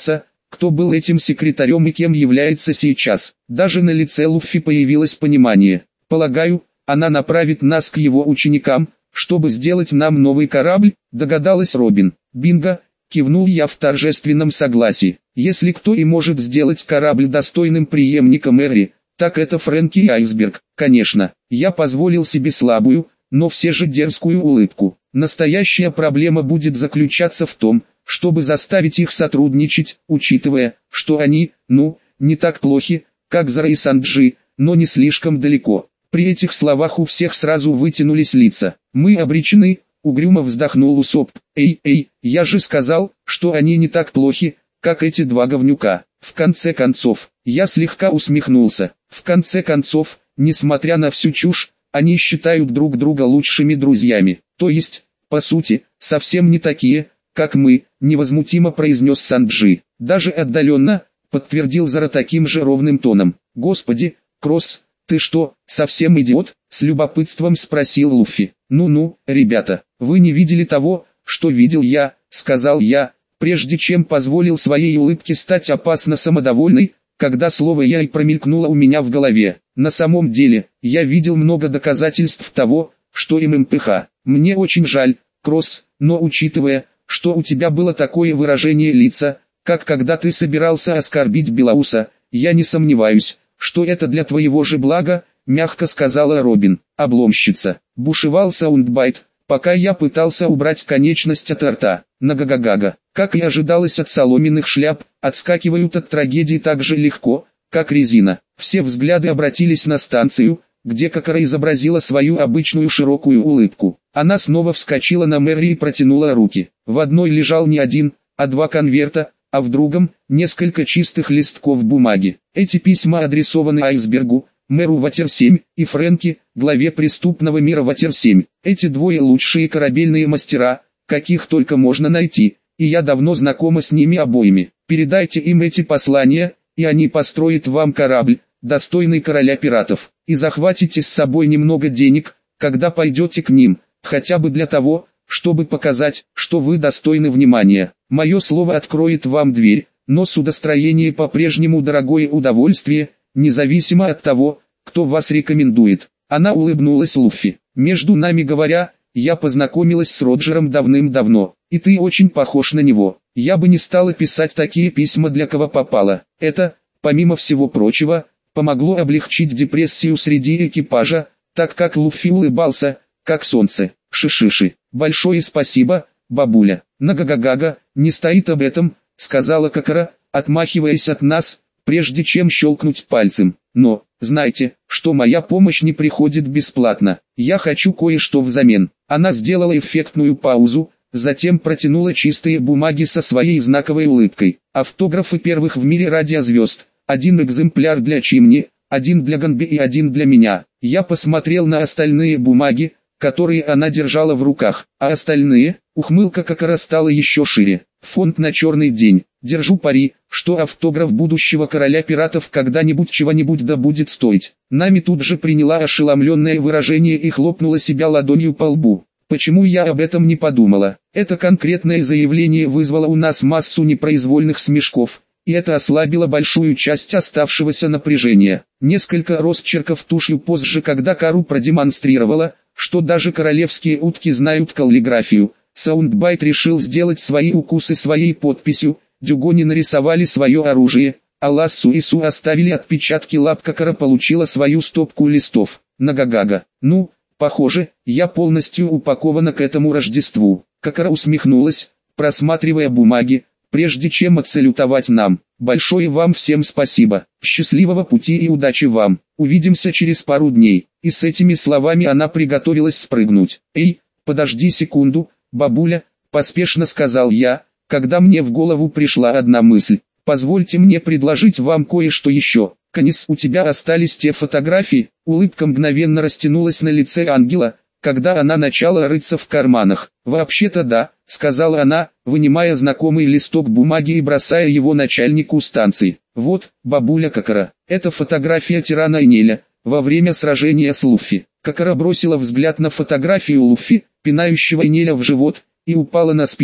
кто был этим секретарем и кем является сейчас. Даже на лице Луффи появилось понимание. Полагаю, она направит нас к его ученикам, чтобы сделать нам новый корабль, догадалась Робин. Бинго, кивнул я в торжественном согласии. Если кто и может сделать корабль достойным преемником Эри, так это Фрэнки и Айсберг. Конечно, я позволил себе слабую, но все же дерзкую улыбку. Настоящая проблема будет заключаться в том, чтобы заставить их сотрудничать, учитывая, что они, ну, не так плохи, как Зара и Санджи, но не слишком далеко. При этих словах у всех сразу вытянулись лица. Мы обречены, угрюмо вздохнул Усоп. Эй, эй, я же сказал, что они не так плохи, как эти два говнюка. В конце концов, я слегка усмехнулся. В конце концов, несмотря на всю чушь, они считают друг друга лучшими друзьями. То есть, по сути, совсем не такие, как мы, невозмутимо произнес Санджи. Даже отдаленно, подтвердил Зара таким же ровным тоном. Господи, Кросс, ты что, совсем идиот? С любопытством спросил Луффи. Ну-ну, ребята, вы не видели того, что видел я, сказал я, прежде чем позволил своей улыбке стать опасно самодовольной, когда слово «я» и промелькнуло у меня в голове. На самом деле, я видел много доказательств того, что им МПХ. Мне очень жаль, Кросс, но учитывая, что у тебя было такое выражение лица, как когда ты собирался оскорбить Белауса, я не сомневаюсь, что это для твоего же блага, мягко сказала Робин. Обломщица. Бушевал Саундбайт, пока я пытался убрать конечность от рта. Нагагагага. Как и ожидалось от соломенных шляп, отскакивают от трагедии так же легко, как резина. Все взгляды обратились на станцию, где Кокора изобразила свою обычную широкую улыбку. Она снова вскочила на Мэри и протянула руки. В одной лежал не один, а два конверта, а в другом – несколько чистых листков бумаги. Эти письма адресованы Айсбергу, мэру Ватер-семь, и Фрэнки, главе преступного мира Ватер-семь. Эти двое лучшие корабельные мастера, каких только можно найти, и я давно знакома с ними обоими. Передайте им эти послания, и они построят вам корабль, достойный короля пиратов, и захватите с собой немного денег, когда пойдете к ним, хотя бы для того, чтобы показать, что вы достойны внимания. Мое слово откроет вам дверь, но судостроение по-прежнему дорогое удовольствие, независимо от того, кто вас рекомендует. Она улыбнулась Луффи. Между нами говоря, я познакомилась с Роджером давным-давно, и ты очень похож на него. Я бы не стала писать такие письма для кого попало. Это, помимо всего прочего, помогло облегчить депрессию среди экипажа, так как Луффи улыбался, как солнце. Шишиши. Большое спасибо, бабуля. Нагагагага, не стоит об этом, сказала Кокора, отмахиваясь от нас, прежде чем щелкнуть пальцем. Но, знайте, что моя помощь не приходит бесплатно. Я хочу кое-что взамен. Она сделала эффектную паузу, затем протянула чистые бумаги со своей знаковой улыбкой. Автографы первых в мире радиозвезд. Один экземпляр для Чимни, один для Ганби и один для меня. Я посмотрел на остальные бумаги, которые она держала в руках, а остальные, ухмылка Кокора стала еще шире. Фонд на черный день. Держу пари, что автограф будущего короля пиратов когда-нибудь чего-нибудь да будет стоить. Нами тут же приняла ошеломленное выражение и хлопнула себя ладонью по лбу. Почему я об этом не подумала? Это конкретное заявление вызвало у нас массу непроизвольных смешков, и это ослабило большую часть оставшегося напряжения. Несколько росчерков тушью позже, когда Кару продемонстрировала, что даже королевские утки знают каллиграфию, Саундбайт решил сделать свои укусы своей подписью, Дюгони нарисовали свое оружие, а Лассу и Су оставили отпечатки лап. Кокора получила свою стопку листов. Нагагага. Ну, похоже, я полностью упакована к этому Рождеству. Кокора усмехнулась, просматривая бумаги, прежде чем отсалютовать нам. Большое вам всем спасибо. Счастливого пути и удачи вам. Увидимся через пару дней. И с этими словами она приготовилась спрыгнуть. Эй, подожди секунду, бабуля, поспешно сказал я, когда мне в голову пришла одна мысль. Позвольте мне предложить вам кое-что еще. Канис, у тебя остались те фотографии? Улыбка мгновенно растянулась на лице ангела, когда она начала рыться в карманах. «Вообще-то да», — сказала она, вынимая знакомый листок бумаги и бросая его начальнику станции. «Вот, бабуля Кокора, это фотография тирана Энеля, во время сражения с Луффи». Кокора бросила взгляд на фотографию Луффи, пинающего Энеля в живот, и упала на спину,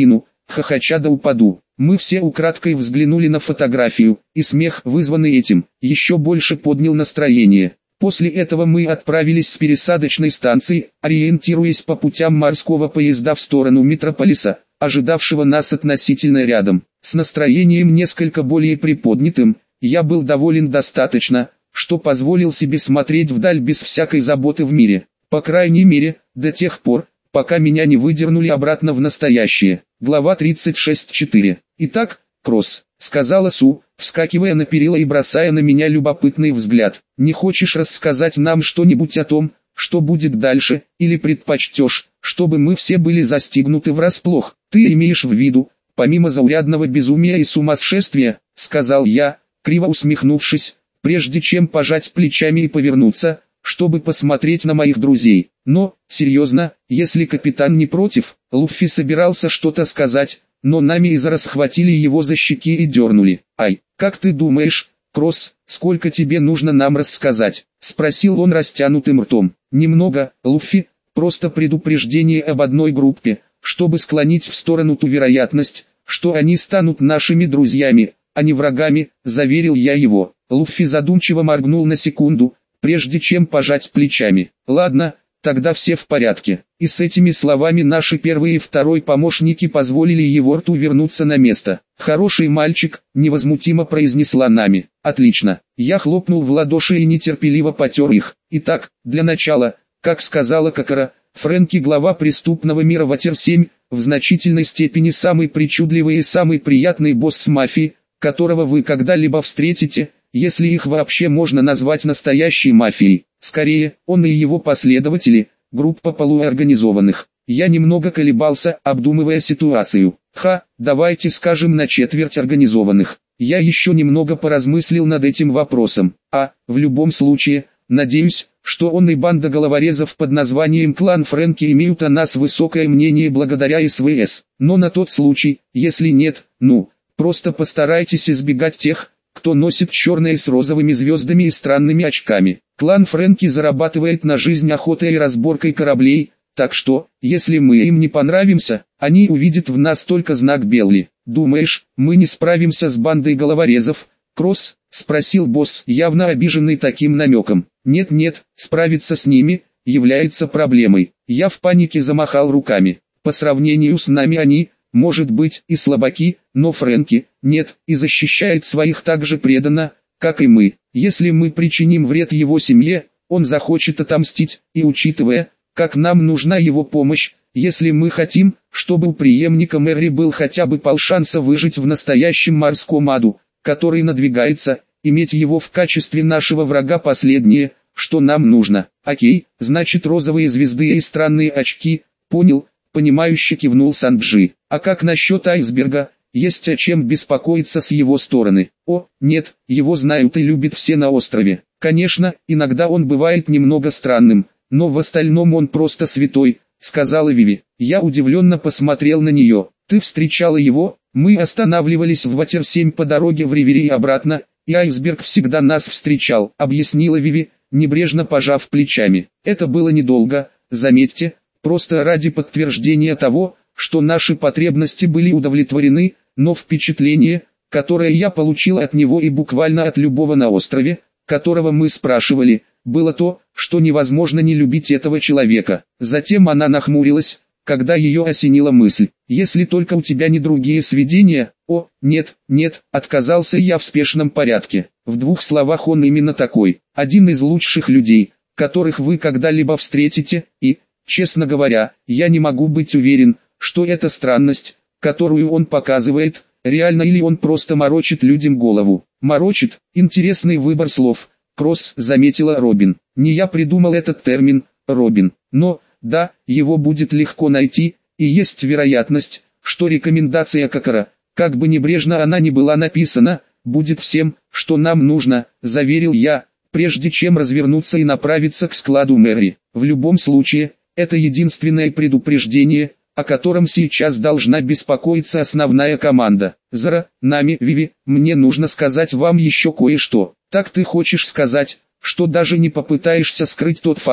хохоча до упаду. Мы все украдкой взглянули на фотографию, и смех, вызванный этим, еще больше поднял настроение. После этого мы отправились с пересадочной станции, ориентируясь по путям морского поезда в сторону метрополиса, ожидавшего нас относительно рядом. С настроением несколько более приподнятым, я был доволен достаточно, что позволил себе смотреть вдаль без всякой заботы в мире. По крайней мере, до тех пор, пока меня не выдернули обратно в настоящее. Глава тридцать шесть четыре. «Итак, Кросс», — сказала Су, вскакивая на перила и бросая на меня любопытный взгляд, — «не хочешь рассказать нам что-нибудь о том, что будет дальше, или предпочтешь, чтобы мы все были застигнуты врасплох? Ты имеешь в виду, помимо заурядного безумия и сумасшествия», — сказал я, криво усмехнувшись, прежде чем пожать плечами и повернуться, чтобы посмотреть на моих друзей. Но, серьезно, если капитан не против, Луффи собирался что-то сказать, но нами и расхватили его за щеки и дернули. «Ай, как ты думаешь, Кросс, сколько тебе нужно нам рассказать?» — спросил он растянутым ртом. «Немного, Луффи, просто предупреждение об одной группе, чтобы склонить в сторону ту вероятность, что они станут нашими друзьями, а не врагами», — заверил я его. Луффи задумчиво моргнул на секунду, прежде чем пожать плечами. «Ладно, тогда все в порядке». И с этими словами наши первый и второй помощники позволили его рту вернуться на место. «Хороший мальчик», — невозмутимо произнесла Нами. «Отлично». Я хлопнул в ладоши и нетерпеливо потер их. «Итак, для начала, как сказала Кокора, Фрэнки, глава преступного мира Ватер семь, в значительной степени самый причудливый и самый приятный босс мафии, которого вы когда-либо встретите, если их вообще можно назвать настоящей мафией. Скорее, он и его последователи, группа полуорганизованных». Я немного колебался, обдумывая ситуацию. Ха, давайте скажем на четверть организованных. Я еще немного поразмыслил над этим вопросом. А, в любом случае, надеюсь, что он и банда головорезов под названием клан Фрэнки имеют о нас высокое мнение благодаря СВС. Но на тот случай, если нет, ну, просто постарайтесь избегать тех, кто носит черные с розовыми звездами и странными очками. Клан Фрэнки зарабатывает на жизнь охотой и разборкой кораблей, так что, если мы им не понравимся, они увидят в нас только знак Белли. «Думаешь, мы не справимся с бандой головорезов, Кросс?» — спросил босс, явно обиженный таким намеком. «Нет-нет, справиться с ними является проблемой». Я в панике замахал руками. «По сравнению с нами они, может быть, и слабаки, но Фрэнки, нет, и защищает своих так же преданно, как и мы. Если мы причиним вред его семье, он захочет отомстить, и учитывая, как нам нужна его помощь, если мы хотим, чтобы у преемника Мэри был хотя бы полшанса выжить в настоящем морском аду, который надвигается, иметь его в качестве нашего врага последнее, что нам нужно». «Окей, значит розовые звезды и странные очки, понял», — понимающе кивнул Санджи. «А как насчет айсберга? Есть о чем беспокоиться с его стороны?» «О, нет, его знают и любят все на острове. Конечно, иногда он бывает немного странным, но в остальном он просто святой», — сказала Виви. Я удивленно посмотрел на нее. «Ты встречала его?» «Мы останавливались в Ватер семь по дороге в Ривери и обратно, и айсберг всегда нас встречал», — объяснила Виви, небрежно пожав плечами. «Это было недолго, заметьте, просто ради подтверждения того, что наши потребности были удовлетворены, но впечатление, которое я получил от него и буквально от любого на острове, которого мы спрашивали, было то, что невозможно не любить этого человека». Затем она нахмурилась, когда ее осенила мысль. «Если только у тебя не другие сведения?» «О, нет, нет», — отказался я в спешном порядке. «В двух словах, он именно такой, один из лучших людей, которых вы когда-либо встретите, и, честно говоря, я не могу быть уверен, что эта странность, которую он показывает, реально или он просто морочит людям голову». «Морочит» — интересный выбор слов, Кросс, заметила Робин. «Не я придумал этот термин, Робин, но, да, его будет легко найти, и есть вероятность, что рекомендация Кокора, как бы небрежно она ни была написана, будет всем, что нам нужно», — заверил я, прежде чем развернуться и направиться к складу Мэри. «В любом случае, это единственное предупреждение, о котором сейчас должна беспокоиться основная команда. Зара, Нами, Виви, мне нужно сказать вам еще кое-что». «Так ты хочешь сказать, что даже не попытаешься скрыть тот факт,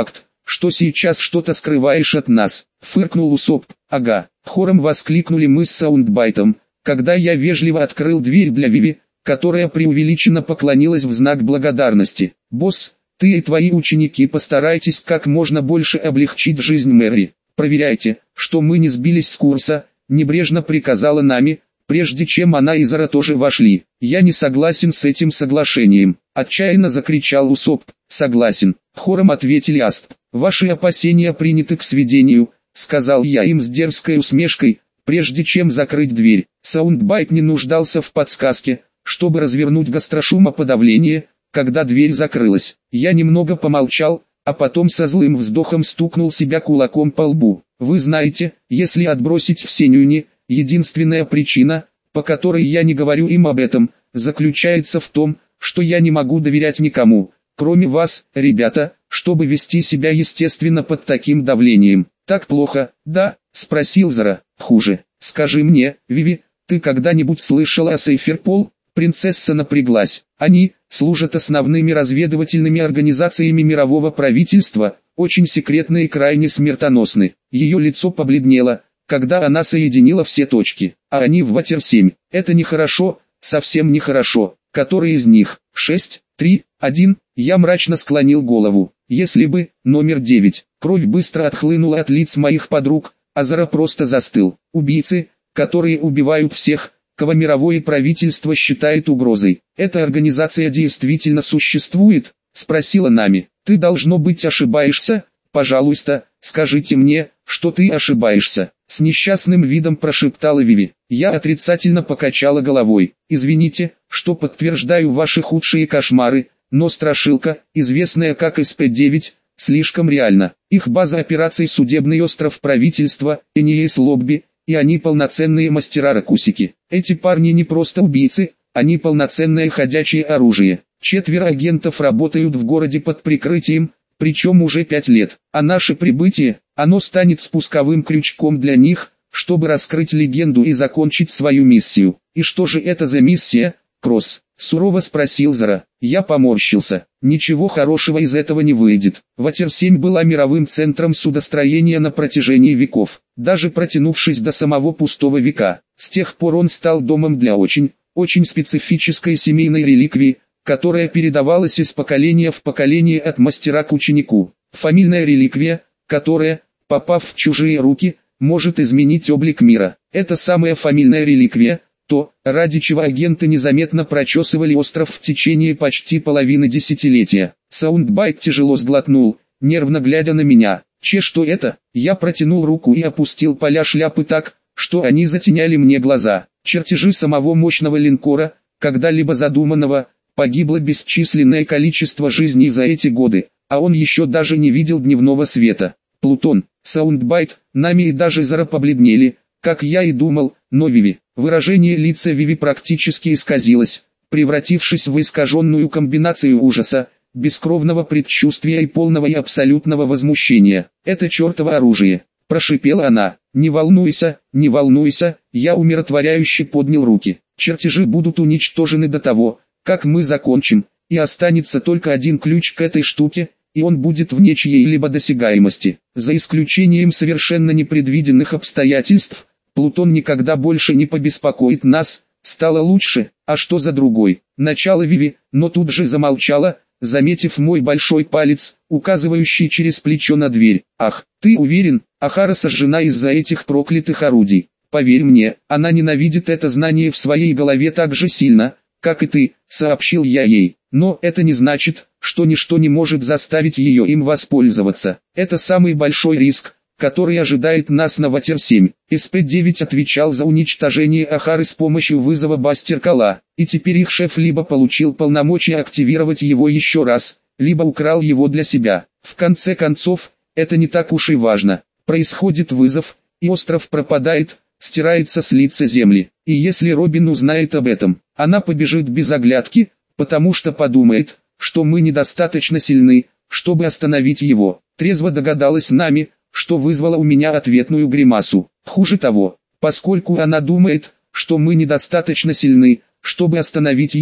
что сейчас что-то скрываешь от нас», — фыркнул Усоп. «Ага», — хором воскликнули мы с Саундбайтом, когда я вежливо открыл дверь для Виви, которая преувеличенно поклонилась в знак благодарности. «Босс, ты и твои ученики постарайтесь как можно больше облегчить жизнь Мэри. Проверяйте, что мы не сбились с курса», — небрежно приказала Нами, прежде чем она и Зара тоже вошли. «Я не согласен с этим соглашением», — отчаянно закричал Усоп. «Согласен», — хором ответили Асп. «Ваши опасения приняты к сведению», — сказал я им с дерзкой усмешкой, прежде чем закрыть дверь. Саундбайт не нуждался в подсказке, чтобы развернуть гастрошумоподавление, когда дверь закрылась. Я немного помолчал, а потом со злым вздохом стукнул себя кулаком по лбу. «Вы знаете, если отбросить все нюни, единственная причина, по которой я не говорю им об этом, заключается в том, что я не могу доверять никому, кроме вас, ребята, чтобы вести себя естественно под таким давлением». «Так плохо, да?» — спросил Зара. «Хуже. Скажи мне, Виви, ты когда-нибудь слышала о Сейферпол?» Принцесса напряглась. «Они служат основными разведывательными организациями мирового правительства, очень секретны и крайне смертоносны». Ее лицо побледнело, когда она соединила все точки. «А они в Ватер семь. Это нехорошо, совсем нехорошо. Который из них? Шесть, три, один?» Я мрачно склонил голову. «Если бы, номер девять». Кровь быстро отхлынула от лиц моих подруг, а Зара просто застыл. «Убийцы, которые убивают всех, кого мировое правительство считает угрозой. Эта организация действительно существует?» — спросила Нами. «Ты, должно быть, ошибаешься? Пожалуйста, скажите мне, что ты ошибаешься», — с несчастным видом прошептала Виви. Я отрицательно покачала головой. «Извините, что подтверждаю ваши худшие кошмары, но страшилка, известная как эс пэ девять, слишком реальна. Их база операций — судебный остров правительства, Эниэс Лобби, и они полноценные мастера-ракусики. Эти парни не просто убийцы, они полноценное ходячее оружие. Четверо агентов работают в городе под прикрытием, причем уже пять лет. А наше прибытие, оно станет спусковым крючком для них, чтобы раскрыть легенду и закончить свою миссию». «И что же это за миссия, Кросс?» — сурово спросил Зара. Я поморщился. Ничего хорошего из этого не выйдет. Ватер семь была мировым центром судостроения на протяжении веков, даже протянувшись до самого пустого века. С тех пор он стал домом для очень, очень специфической семейной реликвии, которая передавалась из поколения в поколение от мастера к ученику. Фамильная реликвия, которая, попав в чужие руки, может изменить облик мира. Это самая фамильная реликвия, то, ради чего агенты незаметно прочесывали остров в течение почти половины десятилетия. Саундбайт тяжело сглотнул, нервно глядя на меня. «Че, что это?» Я протянул руку и опустил поля шляпы так, что они затеняли мне глаза. Чертежи самого мощного линкора, когда-либо задуманного, погибло бесчисленное количество жизней за эти годы, а он еще даже не видел дневного света. Плутон, Саундбайт, Нами и даже Зара побледнели, как я и думал, но Виви. Выражение лица Виви практически исказилось, превратившись в искаженную комбинацию ужаса, бескровного предчувствия и полного и абсолютного возмущения. «Это чертово оружие», – прошипела она. «Не волнуйся, не волнуйся», – я умиротворяюще поднял руки. «Чертежи будут уничтожены до того, как мы закончим, и останется только один ключ к этой штуке, и он будет вне чьей-либо досягаемости. За исключением совершенно непредвиденных обстоятельств, Плутон никогда больше не побеспокоит нас». Стало лучше, а что за другой? Начало Виви, но тут же замолчала, заметив мой большой палец, указывающий через плечо на дверь. «Ах, ты уверен, Ахара сожжена из-за этих проклятых орудий? Поверь мне, она ненавидит это знание в своей голове так же сильно, как и ты», — сообщил я ей. «Но это не значит, что ничто не может заставить ее им воспользоваться. Это самый большой риск, который ожидает нас на Ватер семь. эс пэ девять отвечал за уничтожение Ахары с помощью вызова Бастер-Кала, и теперь их шеф либо получил полномочия активировать его еще раз, либо украл его для себя. В конце концов, это не так уж и важно. Происходит вызов, и остров пропадает, стирается с лица земли. И если Робин узнает об этом, она побежит без оглядки, потому что подумает, что мы недостаточно сильны, чтобы остановить его. Трезво догадалась Нами, что вызвало у меня ответную гримасу. Хуже того, поскольку она думает, что мы недостаточно сильны, чтобы остановить его,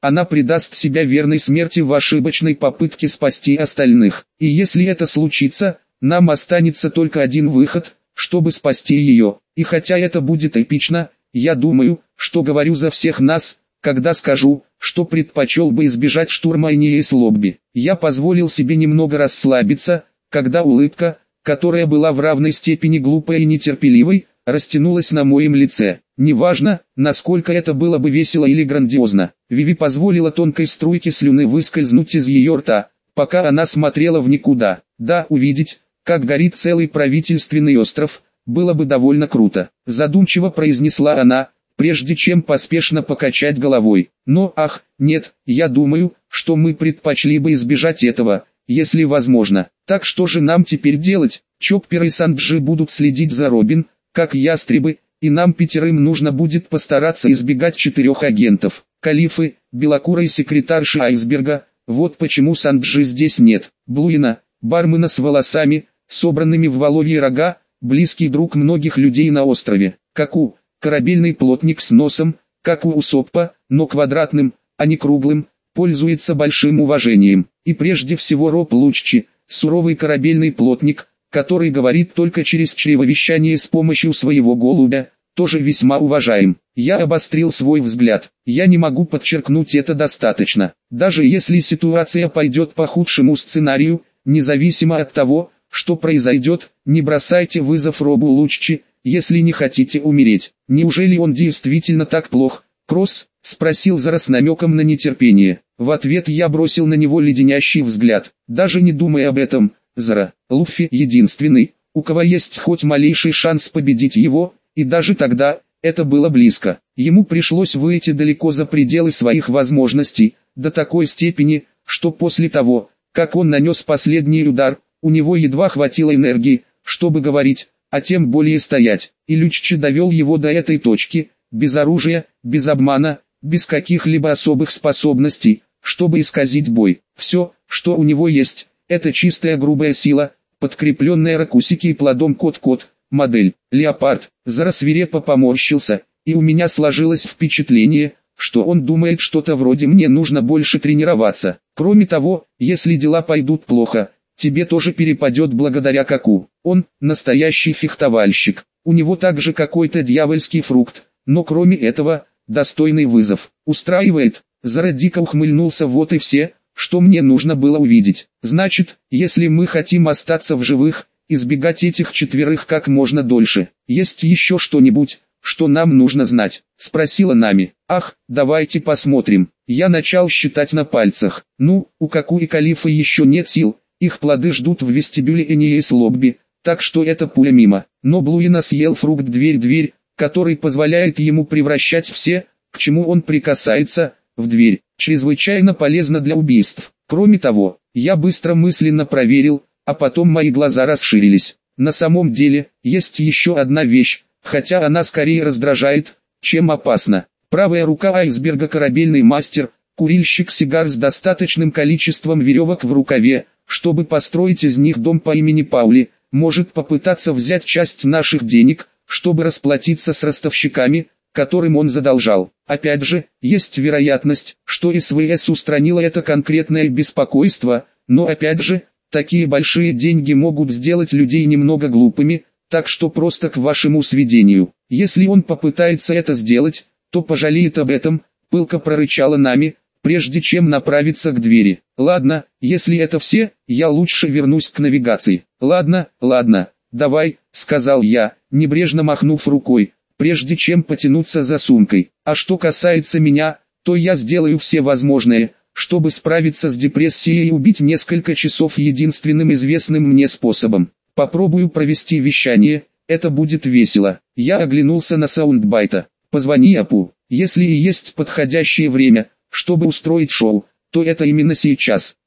она предаст себя верной смерти в ошибочной попытке спасти остальных. И если это случится, нам останется только один выход, чтобы спасти ее. И хотя это будет эпично, я думаю, что говорю за всех нас, когда скажу, что предпочел бы избежать штурма Эниейс-Лобби. Я позволил себе немного расслабиться, когда улыбка, которая была в равной степени глупой и нетерпеливой, растянулась на моем лице. Неважно, насколько это было бы весело или грандиозно, Виви позволила тонкой струйке слюны выскользнуть из ее рта, пока она смотрела в никуда. Да, увидеть, как горит целый правительственный остров, было бы довольно круто. Задумчиво произнесла она, прежде чем поспешно покачать головой. Но, ах, нет, я думаю, что мы предпочли бы избежать этого, если возможно. Так что же нам теперь делать? Чоппер и Санджи будут следить за Робин, как ястребы, и нам пятерым нужно будет постараться избегать четырех агентов. Калифы, белокурой секретарши айсберга, вот почему Санджи здесь нет. Блуина, бармена с волосами, собранными в воловьи рога, близкий друг многих людей на острове. Каку, корабельный плотник с носом, как у Усоппа, но квадратным, а не круглым, пользуется большим уважением. И прежде всего Роб Луччи, суровый корабельный плотник, который говорит только через чревовещание с помощью своего голубя, тоже весьма уважаем. Я обострил свой взгляд. Я не могу подчеркнуть это достаточно. Даже если ситуация пойдет по худшему сценарию, независимо от того, что произойдет, не бросайте вызов Робу Луччи, если не хотите умереть. Неужели он действительно так плох? Кросс, спросил Зара с намеком на нетерпение. В ответ я бросил на него леденящий взгляд. Даже не думай об этом, Зара. Луффи единственный, у кого есть хоть малейший шанс победить его, и даже тогда, это было близко. Ему пришлось выйти далеко за пределы своих возможностей, до такой степени, что после того, как он нанес последний удар, у него едва хватило энергии, чтобы говорить, а тем более стоять. И Люччи довел его до этой точки, без оружия, без обмана, без каких-либо особых способностей, чтобы исказить бой. Все, что у него есть, это чистая грубая сила, подкрепленная ракусики и плодом кот-кот, модель, леопард. Зара свирепо поморщился, и у меня сложилось впечатление, что он думает что-то вроде «мне нужно больше тренироваться». Кроме того, если дела пойдут плохо, тебе тоже перепадет благодаря Каку. Он настоящий фехтовальщик, у него также какой-то дьявольский фрукт, но кроме этого, достойный вызов. Устраивает? Зара дико ухмыльнулся. Вот и все, что мне нужно было увидеть. Значит, если мы хотим остаться в живых, избегать этих четверых как можно дольше. Есть еще что-нибудь, что нам нужно знать? Спросила Нами. Ах, давайте посмотрим. Я начал считать на пальцах. Ну, у Каку и Калифа еще нет сил, их плоды ждут в вестибюле Эниейс-Лобби, так что это пуля мимо. Но Блуина съел фрукт дверь-дверь, который позволяет ему превращать все, к чему он прикасается, в дверь. Чрезвычайно полезно для убийств. Кроме того, я быстро мысленно проверил, а потом мои глаза расширились. На самом деле, есть еще одна вещь, хотя она скорее раздражает, чем опасна. Правая рука айсберга, корабельный мастер, курильщик сигар с достаточным количеством веревок в рукаве, чтобы построить из них дом по имени Паули, может попытаться взять часть наших денег, чтобы расплатиться с ростовщиками, которым он задолжал. Опять же, есть вероятность, что СВС устранила это конкретное беспокойство, но опять же, такие большие деньги могут сделать людей немного глупыми, так что просто к вашему сведению. Если он попытается это сделать, то пожалеет об этом, пылко прорычала Нами, прежде чем направиться к двери. Ладно, если это все, я лучше вернусь к навигации. Ладно, ладно, давай, сказал я, небрежно махнув рукой, прежде чем потянуться за сумкой. А что касается меня, то я сделаю все возможное, чтобы справиться с депрессией и убить несколько часов единственным известным мне способом. Попробую провести вещание, это будет весело. Я оглянулся на Саундбайта. Позвони Апу, если и есть подходящее время, чтобы устроить шоу, то это именно сейчас.